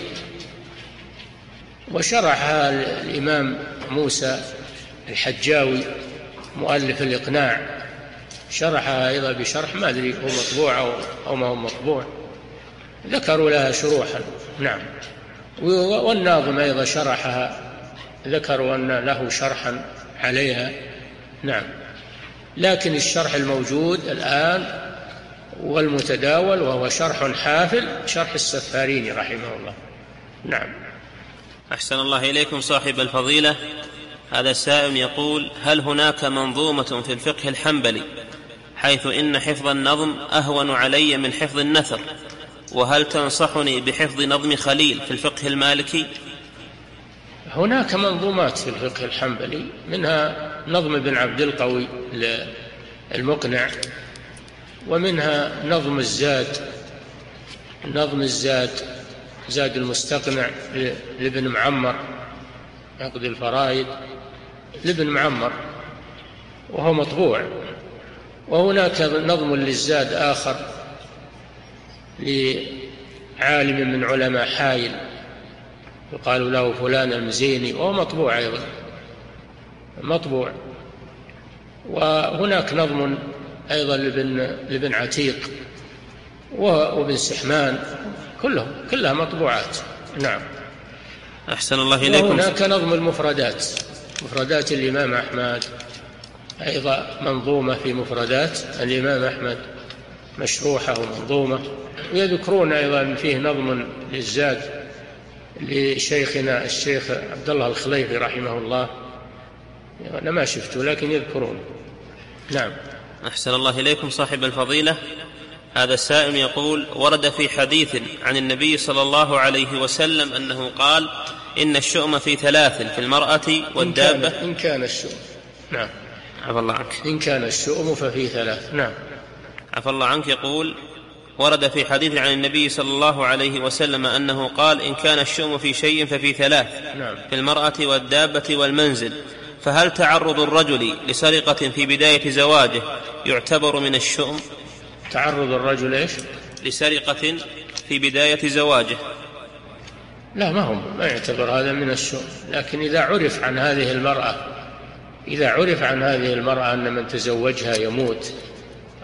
وشرحها الإمام موسى الحجاوي مؤلف الإقناع، شرحها أيضا بشرح ما أدري هو مطبوع أو ما هو مطبوع، ذكروا لها شروحا. نعم. والناظم أيضا شرحها، ذكروا أن له شرحا عليها. نعم. لكن الشرح الموجود الآن والمتداول وهو شرح حافل، شرح السفاريني رحمه الله. نعم. أحسن الله إليكم صاحب الفضيلة. هذا سائل يقول: هل هناك منظومة في الفقه الحنبلي حيث إن حفظ النظم أهون علي من حفظ النثر؟ وهل تنصحني بحفظ نظم خليل في الفقه المالكي؟ هناك منظومات في الفقه الحنبلي، منها نظم ابن عبد القوي المقنع، ومنها نظم زاد المستقنع لابن معمر، عقد الفرائد لابن معمر وهو مطبوع. وهناك نظم للزاد آخر لعالم من علماء حائل يقال له فلان المزيني، وهو مطبوع أيضا، مطبوع. وهناك نظم أيضا لابن عتيق وابن سحمان، كلها مطبوعات. نعم. أحسن الله إليكم. وهناك نظم المفردات، مفردات الإمام أحمد، أيضا منظومة في مفردات الإمام أحمد مشروحة ومنظومة. ويذكرون أيضا فيه نظم للزاد لشيخنا الشيخ عبد الله الخليفي رحمه الله، أنا ما شفته لكن يذكرون. نعم. أحسن الله إليكم صاحب الفضيلة. هذا السائل يقول: ورد في حديث عن النبي صلى الله عليه وسلم أنه قال: إن الشؤم في ثلاث، في المرأة والدابة. إن كان الشؤم. نعم. عفى الله عنك. إن كان الشؤم ففي ثلاث. نعم. عفى الله عنك. يقول: ورد في حديث عن النبي صلى الله عليه وسلم أنه قال: إن كان الشؤم في شيء ففي ثلاث. نعم. في المرأة والدابة والمنزل. فهل تعرض الرجل لسرقة في بداية زواجه يعتبر من الشؤم؟ تعرض الرجل إيش؟ لسرقة في بداية زواجه. لا، ما يعتبر هذا من الشؤم، لكن إذا عرف عن هذه المرأة أن من تزوجها يموت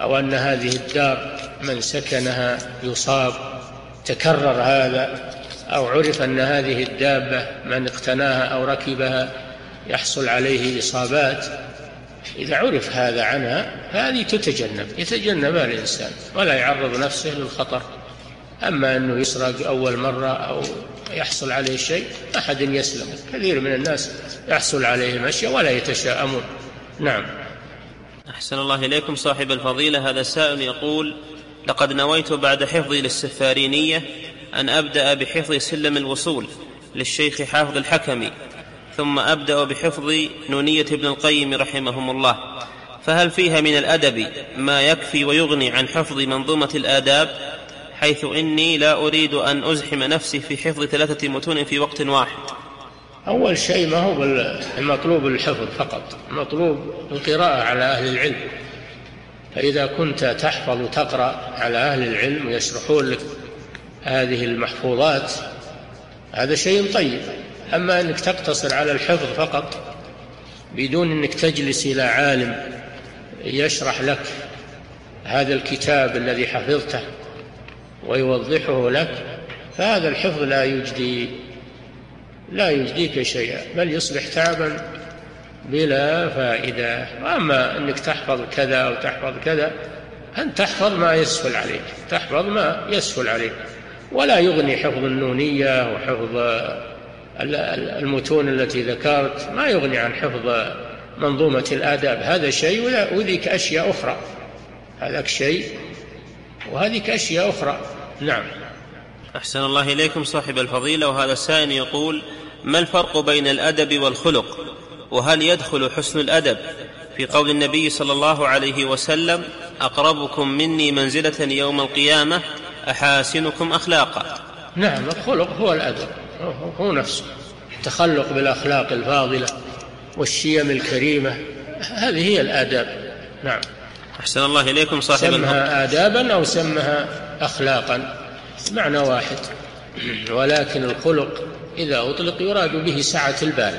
أو أن هذه الدار من سكنها يصاب، تكرر هذا، أو عرف أن هذه الدابة من اقتناها أو ركبها يحصل عليه إصابات، إذا عرف هذا عنها هذه يتجنبها الإنسان ولا يعرض نفسه للخطر. أما أنه يسرق أول مرة أو يحصل عليه شيء أحد يسلم، كثير من الناس يحصل عليه المشي ولا يتشاءمون. نعم. أحسن الله إليكم صاحب الفضيلة. هذا السائل يقول: لقد نويت بعد حفظي للسفارينية أن أبدأ بحفظ سلم الوصول للشيخ حافظ الحكمي، ثم أبدأ بحفظ نونية ابن القيم رحمهم الله، فهل فيها من الأدب ما يكفي ويغني عن حفظ منظومة الآداب، حيث إني لا أريد أن أزحم نفسي في حفظ 3 متون في وقت واحد؟ أول شيء ما هو المطلوب الحفظ فقط، المطلوب القراءة على أهل العلم. فإذا كنت تحفظ وتقرأ على أهل العلم ويشرحون لك هذه المحفوظات هذا شيء طيب. أما أنك تقتصر على الحفظ فقط بدون أنك تجلس إلى عالم يشرح لك هذا الكتاب الذي حفظته ويوضحه لك، فهذا الحفظ لا يجديك شيئا، بل يصبح تعبا بلا فائدة. وأما أنك تحفظ كذا أو تحفظ كذا، أن تحفظ ما يسهل عليك، تحفظ ما يسهل عليك، ولا يغني حفظ النونية وحفظ المتون التي ذكرت، ما يغني عن حفظ منظومة الآداب. هذا شيء وذيك أشياء أخرى، هذاك شيء وهذيك أشياء أخرى. نعم. أحسن الله إليكم صاحب الفضيلة. وهذا السائل يقول: ما الفرق بين الأدب والخلق؟ وهل يدخل حسن الأدب في قول النبي صلى الله عليه وسلم: أقربكم مني منزلة يوم القيامة أحاسنكم أخلاقا؟ نعم، الخلق هو الأدب، هو نفسه التخلق بالأخلاق الفاضلة والشيم الكريمة، هذه هي الآداب. نعم. أحسن الله إليكم صاحب سمها آدابا أو سمها أخلاقا معنى واحد، ولكن الخلق إذا أطلق يراد به سعة البال،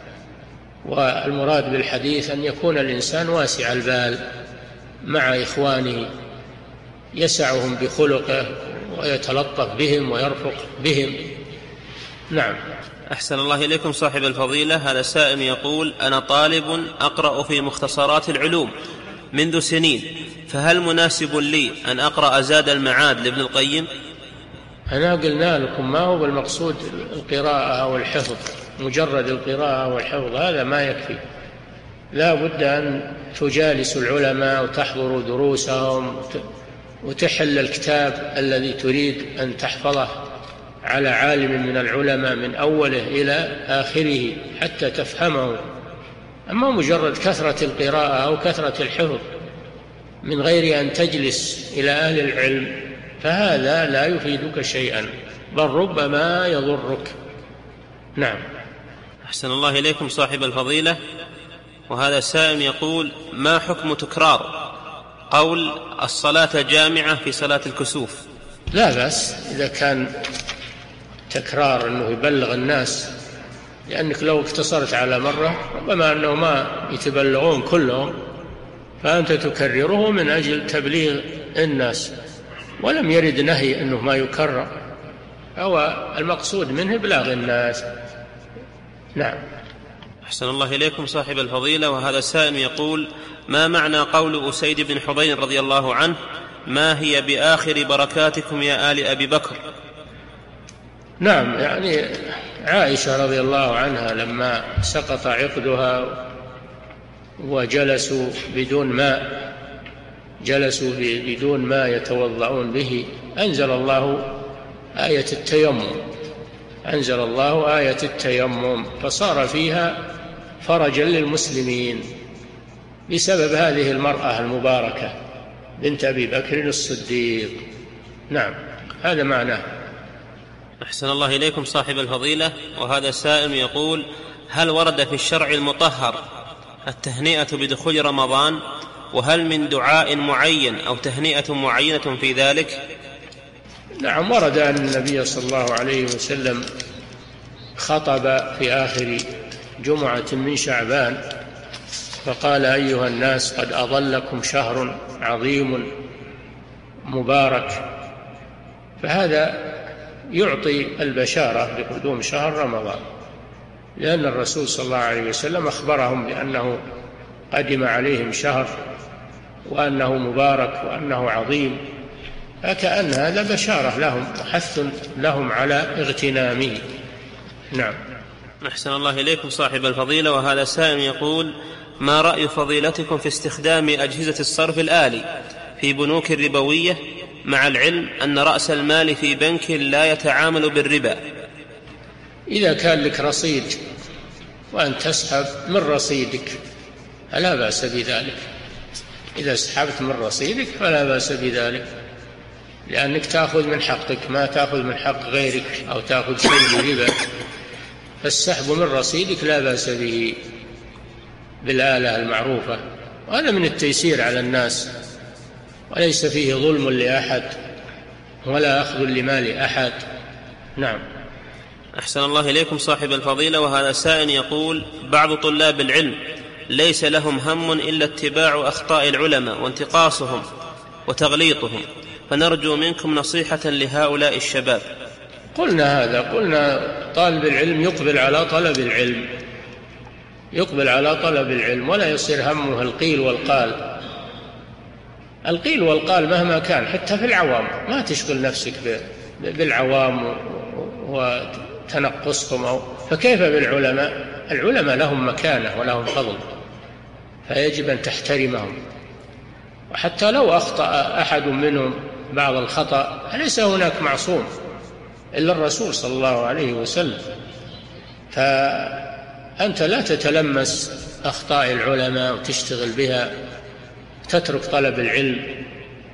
والمراد بالحديث أن يكون الإنسان واسع البال مع إخوانه، يسعهم بخلقه ويتلطف بهم ويرفق بهم. نعم. أحسن الله إليكم صاحب الفضيلة. هذا سائل يقول: أنا طالب أقرأ في مختصرات العلوم منذ سنين، فهل مناسب لي أن أقرأ زاد المعاد لابن القيم؟ أنا قلنا لكم ما هو بالمقصود القراءة أو الحفظ، مجرد القراءة والحفظ هذا ما يكفي، لا بد أن تجالس العلماء وتحضر دروسهم وتحل الكتاب الذي تريد أن تحفظه على عالم من العلماء من أوله إلى آخره حتى تفهمه. أما مجرد كثرة القراءة أو كثرة الحفظ من غير أن تجلس إلى أهل العلم فهذا لا يفيدك شيئا، بل ربما يضرك. نعم. أحسن الله إليكم صاحب الفضيلة. وهذا السائل يقول: ما حكم تكرار قول الصلاة جامعة في صلاة الكسوف؟ لا بأس إذا كان تكرار أنه يبلغ الناس، لأنك لو اقتصرت على مرة ربما أنه ما يتبلغون كلهم، فأنت تكرره من أجل تبليغ الناس، ولم يرد نهي أنه ما يكرر، هو المقصود منه إبلاغ الناس. نعم. أحسن الله إليكم صاحب الفضيلة. وهذا السائل يقول: ما معنى قول أسيد بن حضير رضي الله عنه: ما هي بآخر بركاتكم يا آل أبي بكر؟ نعم، يعني عائشة رضي الله عنها لما سقط عقدها وجلسوا بدون ماء يتوضعون به، أنزل الله آية التيمم فصار فيها فرجا للمسلمين بسبب هذه المرأة المباركة بنت أبي بكر الصديق. نعم، هذا معناه. أحسن الله إليكم صاحب الفضيلة. وهذا السائل يقول: هل ورد في الشرع المطهر التهنئة بدخول رمضان؟ وهل من دعاء معين أو تهنئة معينة في ذلك؟ نعم، ورد أن النبي صلى الله عليه وسلم خطب في آخر جمعة من شعبان فقال أيها الناس قد أظلكم شهر عظيم مبارك. فهذا يعطي البشارة بقدوم شهر رمضان، لأن الرسول صلى الله عليه وسلم أخبرهم بأنه قدم عليهم شهر وأنه مبارك وأنه عظيم، فكأن هذا بشارة لهم وحث لهم على اغتنامه. نعم. أحسن الله إليكم صاحب الفضيلة. وهذا سائل يقول: ما رأي فضيلتكم في استخدام أجهزة الصرف الآلي في بنوك الربوية، مع العلم أن رأس المال في بنك لا يتعامل بالربا؟ إذا كان لك رصيد وأن تسحب من رصيدك فلا بأس بذلك، إذا سحبت من رصيدك فلا بأس بذلك، لأنك تأخذ من حقك، ما تأخذ من حق غيرك أو تأخذ شيء بربا. فالسحب من رصيدك لا بأس به بالآلة المعروفة، وهذا من التيسير على الناس، وليس فيه ظلم لأحد ولا أخذ لمال أحد. نعم. أحسن الله إليكم صاحب الفضيلة. وهذا سائل يقول: بعض طلاب العلم ليس لهم هم إلا اتباع أخطاء العلماء وانتقاصهم وتغليطهم، فنرجو منكم نصيحة لهؤلاء الشباب. قلنا هذا، قلنا طالب العلم يقبل على طلب العلم، يقبل على طلب العلم، ولا يصير همه القيل والقال. القيل والقال مهما كان، حتى في العوام، ما تشغل نفسك بالعوام وتنقصهم، فكيف بالعلماء؟ العلماء لهم مكانة ولهم فضل، فيجب أن تحترمهم. وحتى لو أخطأ أحد منهم بعض الخطأ ليس هناك معصوم إلا الرسول صلى الله عليه وسلم، فأنت لا تتلمس أخطاء العلماء وتشتغل بها، تترك طلب العلم،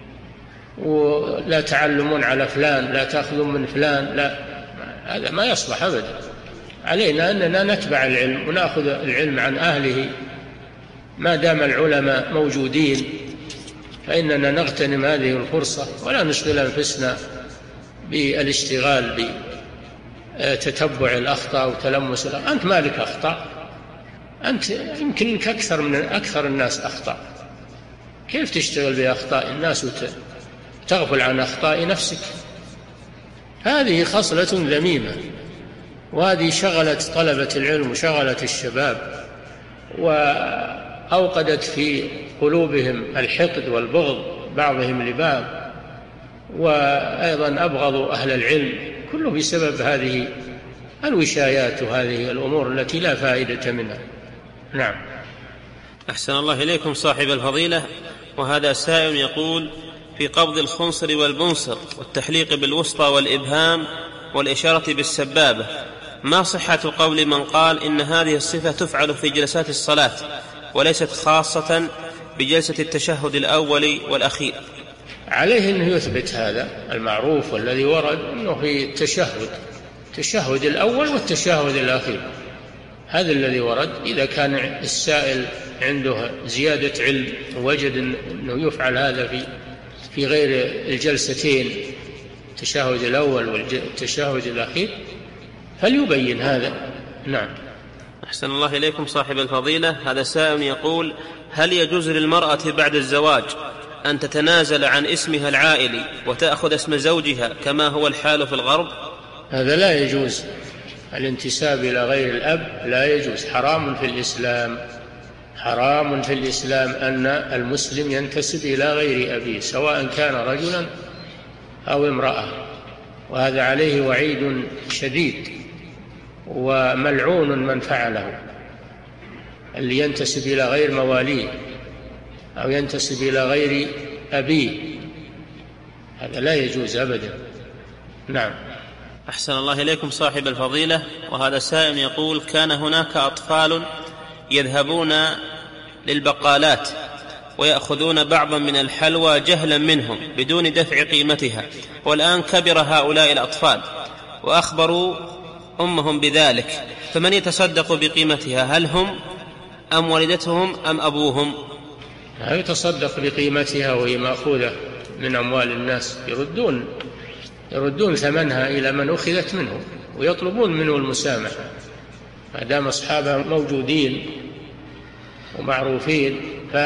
ولا تعلمون على فلان، لا تأخذون من فلان، لا، هذا ما يصلح أبدا. علينا أننا نتبع العلم ونأخذ العلم عن أهله، ما دام العلماء موجودين فإننا نغتنم هذه الفرصة، ولا نشغل أنفسنا بالاشتغال بتتبع الأخطاء وتلمس الأخطاء. أنت مالك أخطاء، أنت يمكن لك أكثر الناس أخطاء، كيف تشتغل بأخطاء الناس وتغفل عن أخطاء نفسك؟ هذه خصلة ذميمة، وهذه شغلت طلبة العلم وشغلت الشباب، وأوقدت في قلوبهم الحقد والبغض بعضهم لبعض، وأيضا أبغضوا أهل العلم، كله بسبب هذه الوشايات وهذه الأمور التي لا فائدة منها. نعم. أحسن الله إليكم صاحب الفضيلة. وهذا سائل يقول: في قبض الخنصر والبنصر والتحليق بالوسطى والإبهام والإشارة بالسبابة، ما صحة قول من قال إن هذه الصفة تفعل في جلسات الصلاة وليست خاصة بجلسة التشهد الأول والأخير؟ عليه أنه يثبت هذا المعروف والذي ورد، أنه في التشهد الأول والتشهد الأخير، هذا الذي ورد. إذا كان السائل عنده زيادة علم ووجد أنه يفعل هذا في غير الجلستين، التشهد الأول والتشهد الأخير، فليبين هذا. نعم. أحسن الله إليكم صاحب الفضيلة. هذا سائل يقول: هل يجوز للمرأة بعد الزواج أن تتنازل عن اسمها العائلي وتأخذ اسم زوجها كما هو الحال في الغرب؟ هذا لا يجوز، الانتساب إلى غير الأب لا يجوز، حرام في الإسلام، حرام في الإسلام أن المسلم ينتسب إلى غير أبيه، سواء كان رجلا أو امرأة، وهذا عليه وعيد شديد، وملعون من فعله، اللي ينتسب إلى غير مواليه أو ينتسب إلى غير أبيه، هذا لا يجوز أبدا. نعم. أحسن الله إليكم صاحب الفضيلة. وهذا سائل يقول: كان هناك أطفال يذهبون للبقالات ويأخذون بعضا من الحلوى جهلا منهم بدون دفع قيمتها، والآن كبر هؤلاء الأطفال وأخبروا أمهم بذلك، فمن يتصدق بقيمتها؟ هل هم أم والدتهم أم أبوهم؟ يتصدق بقيمتها وهي مأخوذة من أموال الناس، يردون ثمنها إلى من أخذت منه ويطلبون منه المسامحة، ما دام أصحابها موجودين ومعروفين،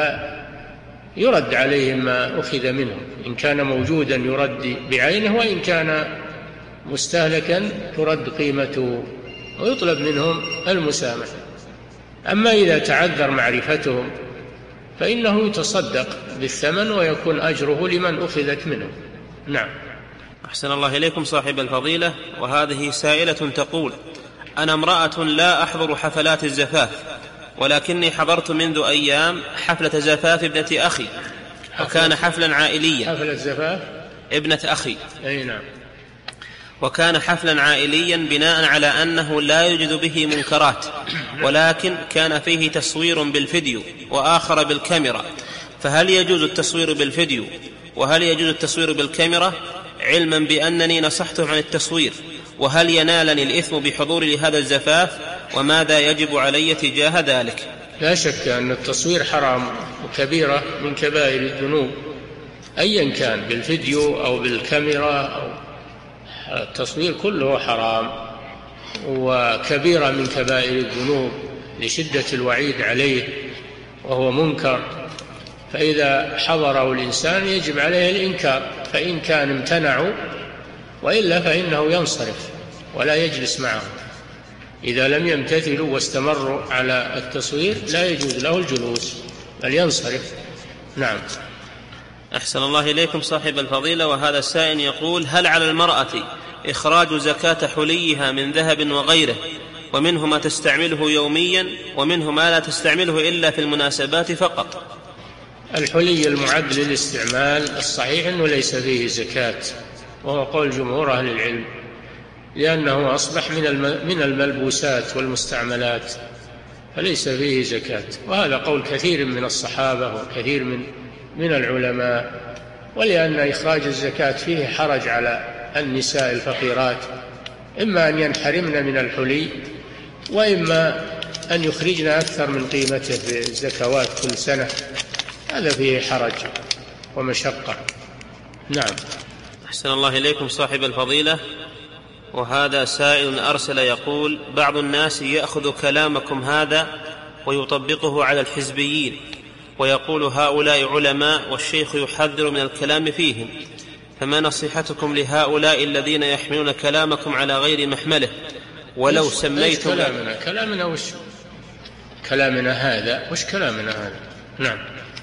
فيرد عليهم ما أخذ منهم، إن كان موجودا يرد بعينه، وإن كان مستهلكا ترد قيمته ويطلب منهم المسامحة. أما إذا تعذر معرفتهم فإنه يتصدق بالثمن ويكون أجره لمن أخذت منه. نعم. أحسن الله إليكم صاحب الفضيلة. وهذه سائلة تقول: أنا امرأة لا أحضر حفلات الزفاف، ولكني حضرت منذ أيام حفلة زفاف ابنة أخي، وكان حفلا عائليا. حفلة زفاف ابنة أخي. أي نعم. وكان حفلا عائليا بناء على أنه لا يوجد به منكرات، ولكن كان فيه تصوير بالفيديو وآخر بالكاميرا، فهل يجوز التصوير بالفيديو وهل يجوز التصوير بالكاميرا، علما بأنني نصحته عن التصوير؟ وهل ينالني الإثم بحضوري لهذا الزفاف؟ وماذا يجب علي تجاه ذلك؟ لا شك أن التصوير حرام وكبيرة من كبائر الذنوب أيا كان، بالفيديو أو بالكاميرا أو التصوير كله حرام وكبيرة من كبائر الذنوب لشدة الوعيد عليه، وهو منكر. فإذا حضره الإنسان يجب عليه الإنكار، فإن كان امتنعوا، وإلا فإنه ينصرف ولا يجلس معهم. إذا لم يمتثلوا واستمروا على التصوير لا يجوز له الجلوس بل ينصرف. نعم. أحسن الله إليكم صاحب الفضيلة. وهذا السائل يقول: هل على المرأة إخراج زكاة حليها من ذهب وغيره، ومنه ما تستعمله يوميا ومنه ما لا تستعمله إلا في المناسبات فقط؟ الحلي المعد للاستعمال الصحيح أنه ليس فيه زكاة، وهو قول جمهور أهل العلم، لأنه أصبح من الملبوسات والمستعملات، فليس فيه زكاة. وهذا قول كثير من الصحابة وكثير من العلماء. ولأن إخراج الزكاة فيه حرج على النساء الفقيرات، إما أن ينحرمن من الحلي، وإما أن يخرجن أكثر من قيمته في الزكوات كل سنة، هذا فيه حرج ومشقة. نعم. أحسن الله إليكم صاحب الفضيلة. وهذا سائل أرسل يقول: بعض الناس يأخذ كلامكم هذا ويطبقه على الحزبيين، ويقول هؤلاء علماء والشيخ يحذر من الكلام فيهم، فما نصيحتكم لهؤلاء الذين يحملون كلامكم على غير محمله؟ ولو سميتم كلامنا وش كلامنا هذا؟ وش كلامنا هذا؟ نعم.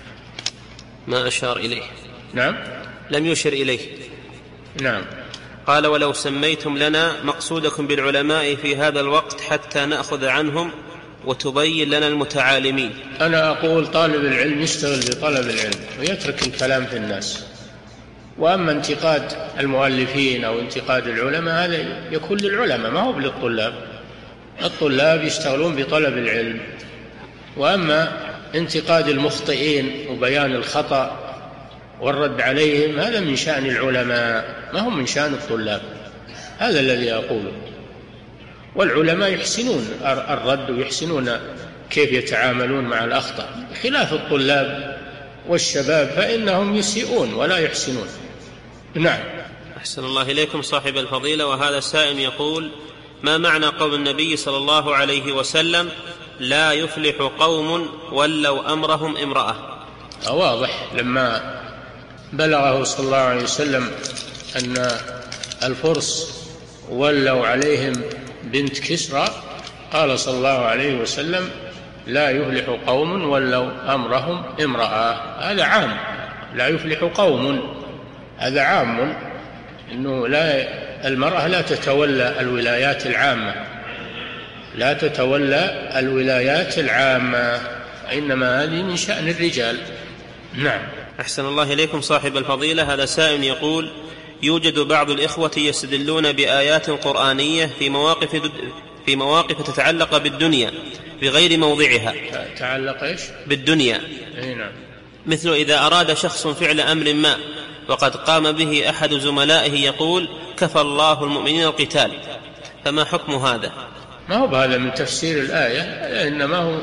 ما أشار إليه. نعم. لم يشر إليه. نعم. قال: ولو سميتم لنا مقصودكم بالعلماء في هذا الوقت حتى نأخذ عنهم وتبين لنا المتعالمين. أنا أقول طالب العلم يشتغل بطلب العلم ويترك الكلام في الناس. وأما انتقاد المؤلفين أو انتقاد العلماء هذا يكون للعلماء، ما هو للطلاب. الطلاب يشتغلون بطلب العلم. وأما انتقاد المخطئين وبيان الخطأ والرد عليهم هذا من شأن العلماء، ما هو من شأن الطلاب. هذا الذي أقوله. والعلماء يحسنون الرد ويحسنون كيف يتعاملون مع الأخطاء، خلاف الطلاب والشباب فإنهم يسيئون ولا يحسنون. نعم. أحسن الله إليكم صاحب الفضيلة. وهذا السائل يقول: ما معنى قول النبي صلى الله عليه وسلم: لا يفلح قوم ولوا أمرهم امرأة؟ واضح. لما بلغه صلى الله عليه وسلم أن الفرس ولوا عليهم بنت كسرى، قال صلى الله عليه وسلم: لا يفلح قوم ولوا أمرهم امرأة. هذا عام، لا يفلح قوم، هذا عام، إنه المرأة لا تتولى الولايات العامة، لا تتولى الولايات العامة، إنما هذه من شأن الرجال. نعم. أحسن الله إليكم صاحب الفضيلة. هذا سائل يقول: يوجد بعض الإخوة يستدلون بآيات قرآنية في مواقف تتعلق بالدنيا بغير موضعها. تعلق إيش؟ بالدنيا. نعم. مثل إذا أراد شخص فعل أمر ما وقد قام به أحد زملائه يقول: كفى الله المؤمنين القتال، فما حكم هذا؟ ما هو هذا من تفسير الآية، إنما هو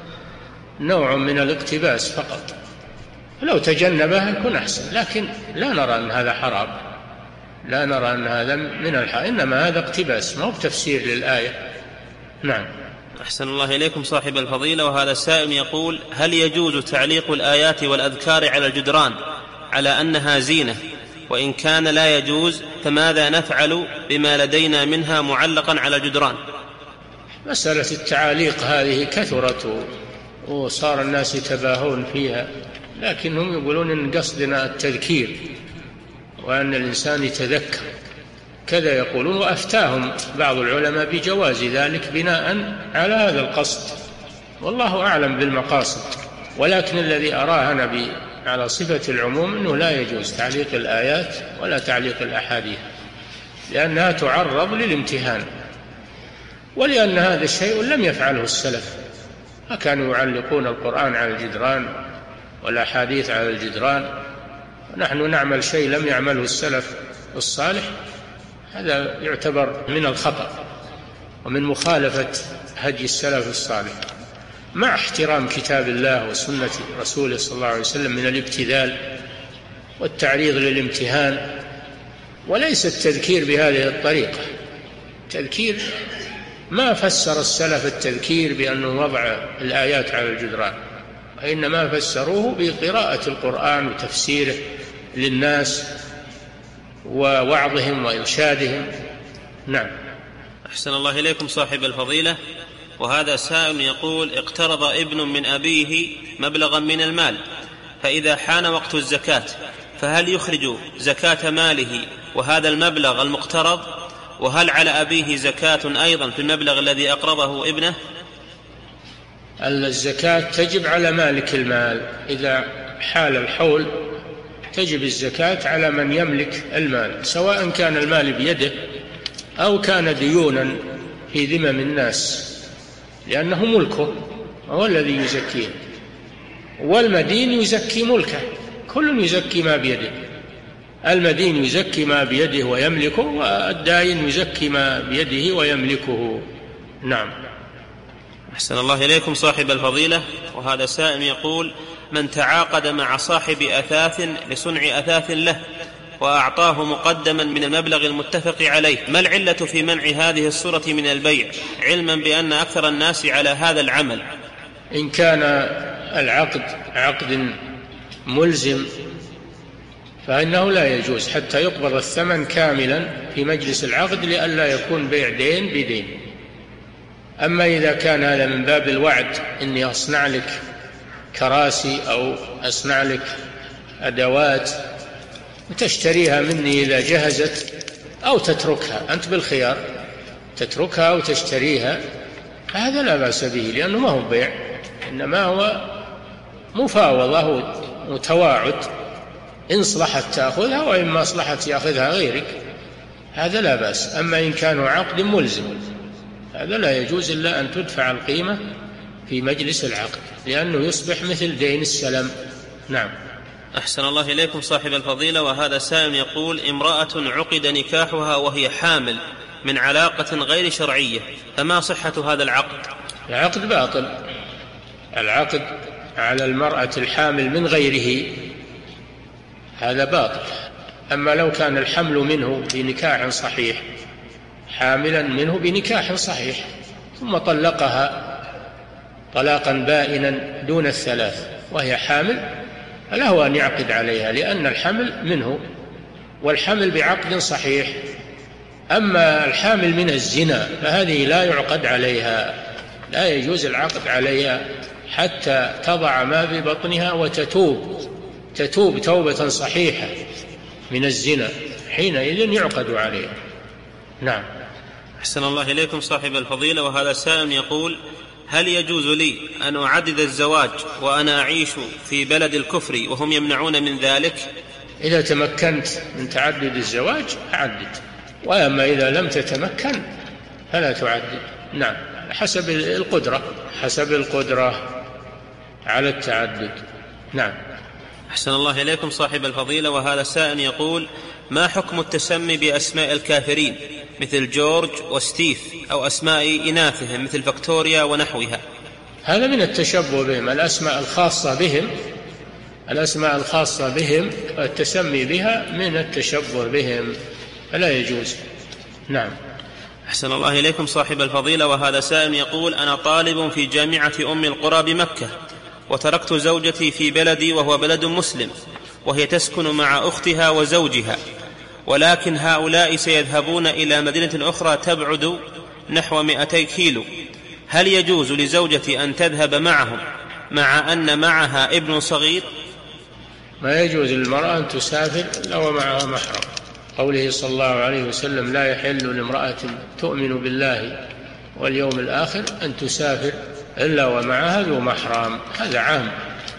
نوع من الاقتباس فقط، لو تجنبها يكون أحسن، لكن لا نرى أن هذا حرام، لا نرى أن هذا من الحرام، إنما هذا اقتباس ما هو بتفسير للآية. نعم. أحسن الله إليكم صاحب الفضيلة. وهذا السائل يقول: هل يجوز تعليق الآيات والأذكار على الجدران على أنها زينة؟ وإن كان لا يجوز فماذا نفعل بما لدينا منها معلقا على الجدران؟ مسألة التعاليق هذه كثرت وصار الناس يتباهون فيها، لكنهم يقولون إن قصدنا التذكير وأن الإنسان يتذكر، كذا يقولون. وأفتاهم بعض العلماء بجواز ذلك بناء على هذا القصد، والله أعلم بالمقاصد. ولكن الذي أراه أنا على صفة العموم أنه لا يجوز تعليق الآيات ولا تعليق الأحاديث، لأنها تعرض للامتهان، ولأن هذا الشيء لم يفعله السلف، ما كانوا يعلقون القرآن على الجدران والأحاديث على الجدران. ونحن نعمل شيء لم يعمله السلف الصالح، هذا يعتبر من الخطأ ومن مخالفة هدي السلف الصالح، مع احترام كتاب الله وسنة رسوله صلى الله عليه وسلم من الابتذال والتعريض للامتهان، وليس التذكير بهذه الطريقة. التذكير ما فسر السلف التذكير بأنه وضع الآيات على الجدران، وإنما فسروه بقراءة القرآن وتفسيره للناس ووعظهم وإرشادهم. نعم. أحسن الله إليكم صاحب الفضيلة. وهذا سائل يقول: اقترض ابن من أبيه مبلغا من المال، فإذا حان وقت الزكاة فهل يخرج زكاة ماله وهذا المبلغ المقترض؟ وهل على أبيه زكاة أيضا في المبلغ الذي أقرضه ابنه؟ الزكاة تجب على مالك المال، إذا حال الحول تجب الزكاة على من يملك المال، سواء كان المال بيده أو كان ديونا في ذمم الناس، لأنه ملكه هو الذي يزكيه، والمدين يزكي ملكه، كل يزكي ما بيده. المدين يزكي ما بيده ويملكه، والداين يزكي ما بيده ويملكه. نعم. أحسن الله إليكم صاحب الفضيلة. وهذا سائل يقول: من تعاقد مع صاحب أثاث لصنع أثاث له وأعطاه مقدما من المبلغ المتفق عليه، ما العلة في منع هذه الصورة من البيع، علما بأن أكثر الناس على هذا العمل؟ إن كان العقد عقد ملزم فإنه لا يجوز حتى يقبض الثمن كاملا في مجلس العقد، لئلا يكون بيع دين بدين. أما إذا كان هذا من باب الوعد، إني أصنع لك كراسي أو أصنع لك أدوات وتشتريها مني إذا جهزت، أو تتركها، أنت بالخيار، تتركها أو تشتريها، هذا لا بأس به، لأنه ما هو بيع، إنما هو مفاوضة وتواعد، إن صلحت تأخذها وإن ما صلحت يأخذها غيرك، هذا لا بأس. أما إن كانوا عقد ملزم هذا لا يجوز إلا أن تدفع القيمة في مجلس العقد، لأنه يصبح مثل دين السلم. نعم. أحسن الله إليكم صاحب الفضيلة. وهذا سائل يقول: امرأة عقد نكاحها وهي حامل من علاقة غير شرعية، فما صحة هذا العقد؟ العقد باطل، العقد على المرأة الحامل من غيره هذا باطل. أما لو كان الحمل منه بنكاح صحيح، حاملا منه بنكاح صحيح ثم طلقها طلاقا بائنا دون الثلاث وهي حامل، فله أن يعقد عليها، لأن الحمل منه، والحمل بعقد صحيح. أما الحامل من الزنا فهذه لا يعقد عليها، لا يجوز العقد عليها حتى تضع ما في بطنها وتتوب توبة صحيحة من الزنا، حينئذ يعقد عليها. نعم. أحسن الله إليكم صاحب الفضيلة. وهذا سائل يقول: هل يجوز لي أن أعدد الزواج وأنا أعيش في بلد الكفر وهم يمنعون من ذلك؟ إذا تمكنت من تعدد الزواج أعدد، وأما إذا لم تتمكن فلا تعدد. نعم، حسب القدرة على التعدد. نعم. أحسن الله إليكم صاحب الفضيلة. وهذا سائل يقول: ما حكم التسمي بأسماء الكافرين مثل جورج وستيف، أو أسماء إناثهم مثل فيكتوريا ونحوها؟ هذا من التشبه بهم، الأسماء الخاصة بهم والتسمي بها من التشبه بهم، فلا يجوز. نعم. أحسن الله إليكم صاحب الفضيلة، وهذا سائل يقول: أنا طالب في جامعة أم القرى بمكة، وتركت زوجتي في بلدي وهو بلد مسلم، وهي تسكن مع أختها وزوجها، ولكن هؤلاء سيذهبون إلى مدينة أخرى تبعد نحو 200 كيلو، هل يجوز لزوجتي أن تذهب معهم مع أن معها ابن صغير؟ ما يجوز للمرأة أن تسافر لو معها محرم، قوله صلى الله عليه وسلم: لا يحل لامرأة تؤمن بالله واليوم الآخر أن تسافر إلا ومعها ذو محرم. هذا عام،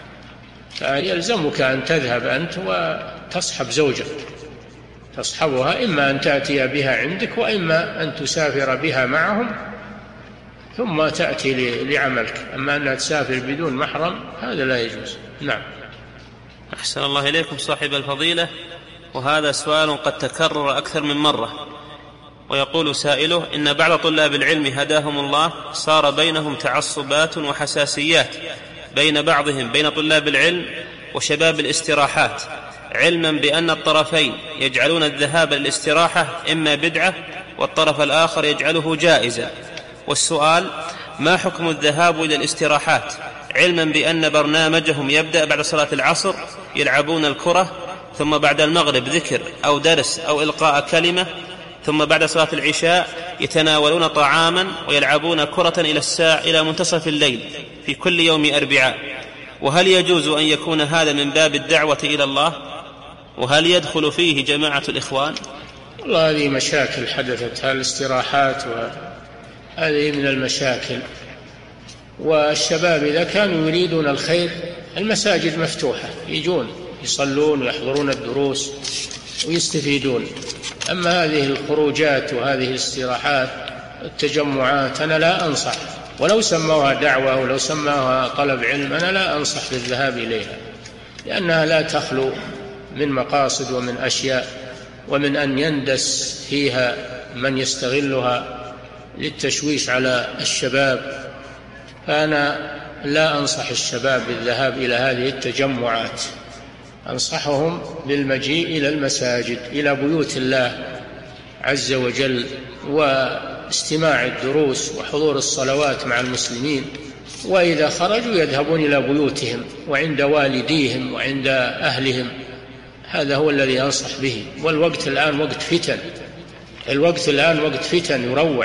فيلزمك أن تذهب أنت وتصحب زوجك، تصحبها، إما أن تأتي بها عندك وإما أن تسافر بها معهم ثم تأتي لعملك. أما أنها تسافر بدون محرم هذا لا يجوز. نعم. أحسن الله إليكم صاحب الفضيلة، وهذا سؤال قد تكرر أكثر من مرة، ويقول سائله: إن بعض طلاب العلم هداهم الله صار بينهم تعصبات وحساسيات بين بعضهم بين طلاب العلم وشباب الاستراحات، علما بأن الطرفين يجعلون الذهاب للاستراحة إما بدعة والطرف الآخر يجعله جائزة. والسؤال: ما حكم الذهاب إلى الاستراحات علما بأن برنامجهم يبدأ بعد صلاة العصر يلعبون الكرة، ثم بعد المغرب ذكر أو درس أو إلقاء كلمة، ثم بعد صلاة العشاء يتناولون طعاما ويلعبون كرة إلى منتصف الليل في كل يوم أربعاء، وهل يجوز أن يكون هذا من باب الدعوة إلى الله؟ وهل يدخل فيه جماعة الإخوان؟ والله هذه مشاكل حدثت، الاستراحات وهذه من المشاكل. والشباب إذا كانوا يريدون الخير المساجد مفتوحة، يجون يصلون ويحضرون الدروس ويستفيدون. أما هذه الخروجات وهذه الاستراحات التجمعات أنا لا أنصح، ولو سموها دعوة ولو سموها طلب علم أنا لا أنصح بالذهاب إليها، لأنها لا تخلو من مقاصد ومن أشياء، ومن أن يندس فيها من يستغلها للتشويش على الشباب. فأنا لا أنصح الشباب بالذهاب إلى هذه التجمعات، أنصحهم بالمجيء إلى المساجد، إلى بيوت الله عز وجل، واستماع الدروس وحضور الصلوات مع المسلمين. وإذا خرجوا يذهبون إلى بيوتهم وعند والديهم وعند أهلهم، هذا هو الذي أنصح به. والوقت الآن وقت فتن، الوقت الآن وقت فتن يروع،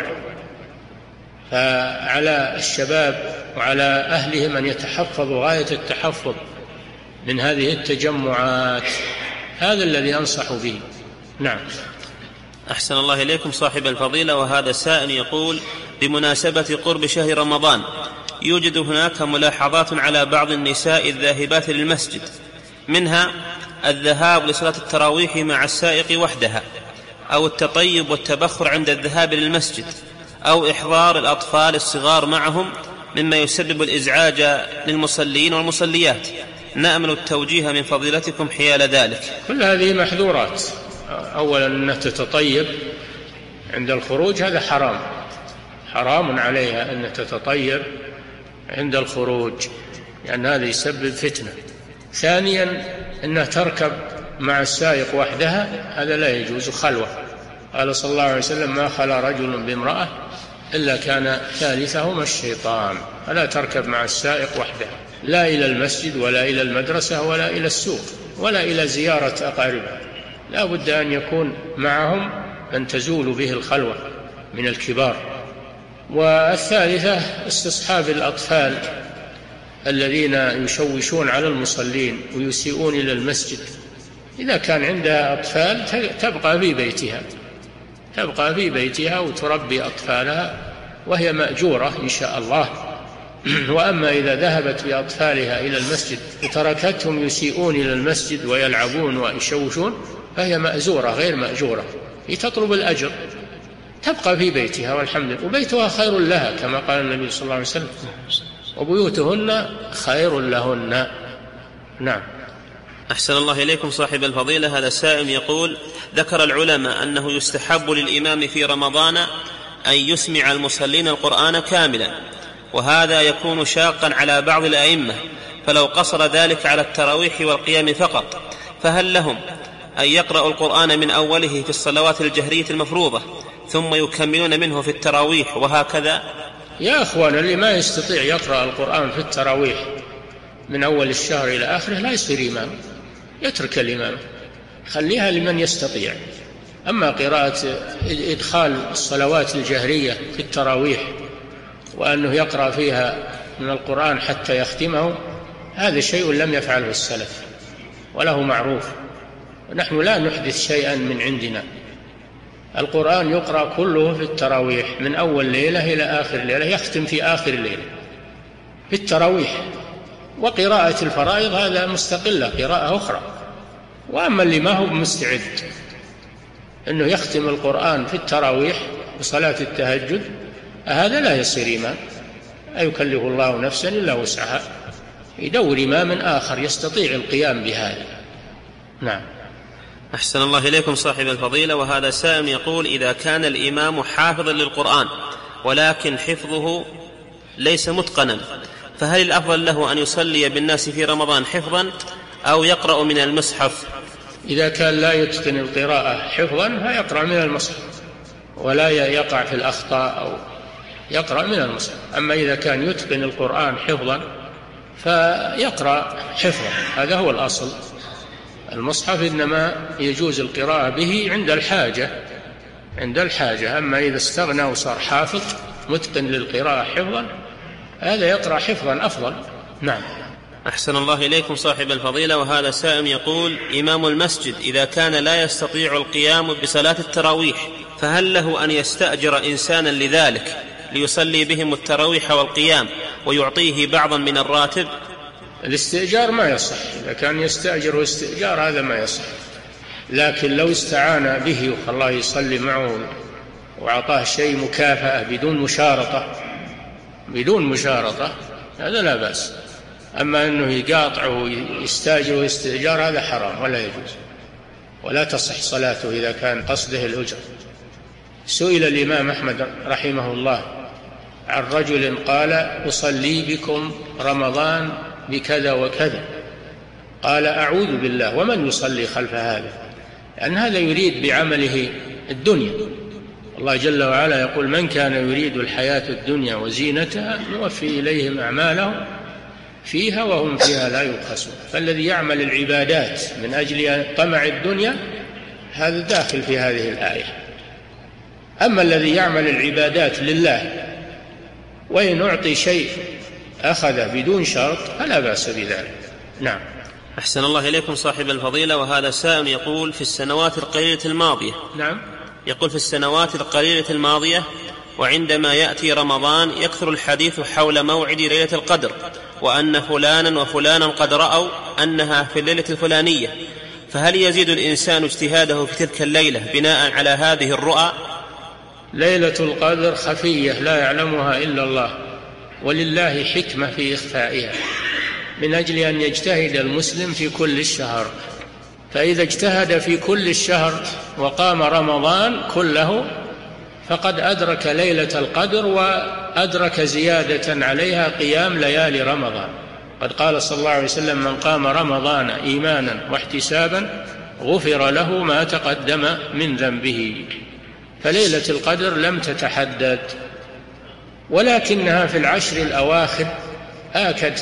فعلى الشباب وعلى أهلهم أن يتحفظوا غاية التحفظ من هذه التجمعات، هذا الذي أنصح به. نعم. أحسن الله إليكم صاحب الفضيلة، وهذا سائل يقول: بمناسبة قرب شهر رمضان يوجد هناك ملاحظات على بعض النساء الذاهبات للمسجد، منها الذهاب لصلاة التراويح مع السائق وحدها، أو التطيب والتبخر عند الذهاب للمسجد، أو إحضار الأطفال الصغار معهم، مما يسبب الإزعاج للمصلين والمصليات. نأمل التوجيه من فضيلتكم حيال ذلك. كل هذه محظورات. أولا أن تتطيب عند الخروج، هذا حرام، حرام عليها أن تتطيب عند الخروج، لأن هذا يسبب فتنة. ثانيا أنها تركب مع السائق وحدها، هذا لا يجوز، خلوة. قال صلى الله عليه وسلم: ما خلا رجل بامرأة إلا كان ثالثهما الشيطان. فلا تركب مع السائق وحدها، لا إلى المسجد ولا إلى المدرسة ولا إلى السوق ولا إلى زيارة أقاربها، لا بد أن يكون معهم من تزول به الخلوة من الكبار. والثالثة استصحاب الأطفال الذين يشوشون على المصلين ويسيئون إلى المسجد. إذا كان عندها أطفال تبقى في بيتها، تبقى في بيتها وتربي أطفالها وهي مأجورة إن شاء الله. وأما إذا ذهبت بأطفالها إلى المسجد وتركتهم يسيئون إلى المسجد ويلعبون ويشوشون فهي مأزورة غير مأجورة، هي تطلب الأجر، تبقى في بيتها والحمد لله، وبيتها خير لها كما قال النبي صلى الله عليه وسلم: وبيوتهن خير لهن. نعم. أحسن الله إليكم صاحب الفضيلة، هذا سائل يقول: ذكر العلماء أنه يستحب للإمام في رمضان أن يسمع المصلين القرآن كاملا، وهذا يكون شاقا على بعض الأئمة، فلو قصر ذلك على التراويح والقيام فقط، فهل لهم أن يقرأوا القرآن من أوله في الصلوات الجهرية المفروضة ثم يكملون منه في التراويح وهكذا؟ يا أخوان، اللي ما يستطيع يقرأ القرآن في التراويح من أول الشهر إلى آخره لا يصير إمام، يترك الإمام، خليها لمن يستطيع. أما قراءة إدخال الصلوات الجهرية في التراويح وأنه يقرأ فيها من القرآن حتى يختمه، هذا شيء لم يفعله السلف وله معروف، ونحن لا نحدث شيئا من عندنا. القرآن يقرأ كله في التراويح من أول ليلة إلى آخر ليلة، يختم في آخر ليلة في التراويح. وقراءة الفرائض هذا مستقلة، قراءة أخرى. وأما اللي ما هو مستعد أنه يختم القرآن في التراويح بصلاة التهجد، هذا لا يصير إمام، لا يكلف الله نفسا إلا وسعها، يدور إمام آخر يستطيع القيام بهذا. نعم. أحسن الله إليكم صاحب الفضيلة. وهذا سائل يقول: إذا كان الإمام حافظا للقرآن ولكن حفظه ليس متقنا، فهل الأفضل له أن يصلي بالناس في رمضان حفظا أو يقرأ من المصحف؟ إذا كان لا يتقن القراءة حفظا فيقرأ من المصحف ولا يقع في الأخطاء، أو يقرأ من المصحف. أما إذا كان يتقن القرآن حفظا فيقرأ حفظا، هذا هو الأصل. المصحف إنما يجوز القراءة به عند الحاجة. أما إذا استغنى وصار حافظ متقن للقراءة حفظا، هذا يقرأ حفظا أفضل. نعم. أحسن الله إليكم صاحب الفضيلة. وهذا سائل يقول: إمام المسجد إذا كان لا يستطيع القيام بصلاة التراويح، فهل له أن يستأجر إنسانا لذلك ليصلي بهم التراويح والقيام ويعطيه بعضا من الراتب؟ الاستئجار ما يصح، إذا كان يستأجر استئجار هذا ما يصح. لكن لو استعان به وخلاه يصلي معه وأعطاه شيء مكافأة بدون مشارطة هذا لا بأس. أما أنه يقاطع ويستأجر واستئجار هذا حرام ولا يجوز، ولا تصح صلاته إذا كان قصده الأجر. سئل الإمام أحمد رحمه الله عن رجل قال: أصلي بكم رمضان بكذا وكذا، قال: أعوذ بالله، ومن يصلي خلف هذا؟ لأن هذا يريد بعمله الدنيا. الله جل وعلا يقول: من كان يريد الحياة الدنيا وزينتها نوفي إليهم أعمالهم فيها وهم فيها لا يبخسون. فالذي يعمل العبادات من أجل طمع الدنيا هذا داخل في هذه الآية. أما الذي يعمل العبادات لله وإن أعطي شيء أخذ بدون شرط فلا بأس بذلك. نعم. أحسن الله إليكم صاحب الفضيلة. وهذا سائل يقول: في السنوات القليلة الماضية، نعم، يقول: في السنوات القليلة الماضية وعندما يأتي رمضان يكثر الحديث حول موعد ليلة القدر، وأن فلانا وفلانا قد رأوا أنها في الليلة الفلانية، فهل يزيد الإنسان اجتهاده في تلك الليلة بناء على هذه الرؤى؟ ليلة القدر خفية لا يعلمها إلا الله، ولله حكمة في إخفائها من أجل أن يجتهد المسلم في كل الشهر. فإذا اجتهد في كل الشهر وقام رمضان كله فقد أدرك ليلة القدر وأدرك زيادة عليها قيام ليالي رمضان. قد قال صلى الله عليه وسلم: من قام رمضان إيمانا واحتسابا غفر له ما تقدم من ذنبه. فليلة القدر لم تتحدد، ولكنها في العشر الأواخر آكد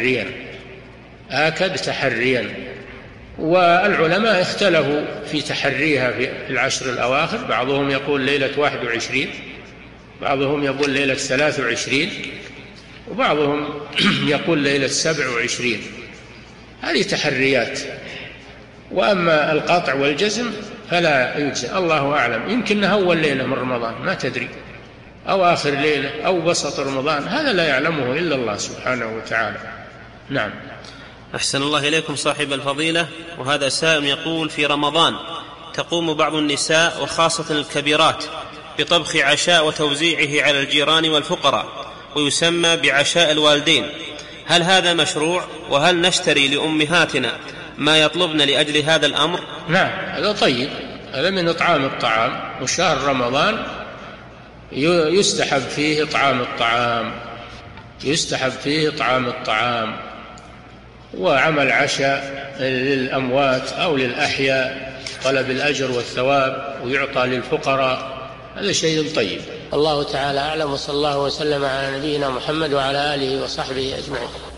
تحريا. والعلماء اختلفوا في تحريها في العشر الأواخر، بعضهم يقول ليلة 21، بعضهم يقول ليلة 23، وبعضهم يقول ليلة 27. هذه تحريات. وأما القطع والجزم فلا يجزي، الله أعلم، يمكنها أول ليلة من رمضان ما تدري، أو آخر ليلة، أو وسط رمضان، هذا لا يعلمه إلا الله سبحانه وتعالى. نعم. أحسن الله إليكم صاحب الفضيلة. وهذا سائل يقول: في رمضان تقوم بعض النساء وخاصة الكبيرات بطبخ عشاء وتوزيعه على الجيران والفقراء، ويسمى بعشاء الوالدين، هل هذا مشروع؟ وهل نشتري لأمهاتنا ما يطلبن لأجل هذا الأمر؟ نعم، هذا طيب، هذا من إطعام الطعام. وشهر رمضان يستحب فيه إطعام الطعام وعمل عشاء للأموات أو للأحياء، طلب الأجر والثواب، ويعطى للفقراء هذا شيء طيب. الله تعالى أعلم، وصلى الله وسلم على نبينا محمد وعلى آله وصحبه أجمعين.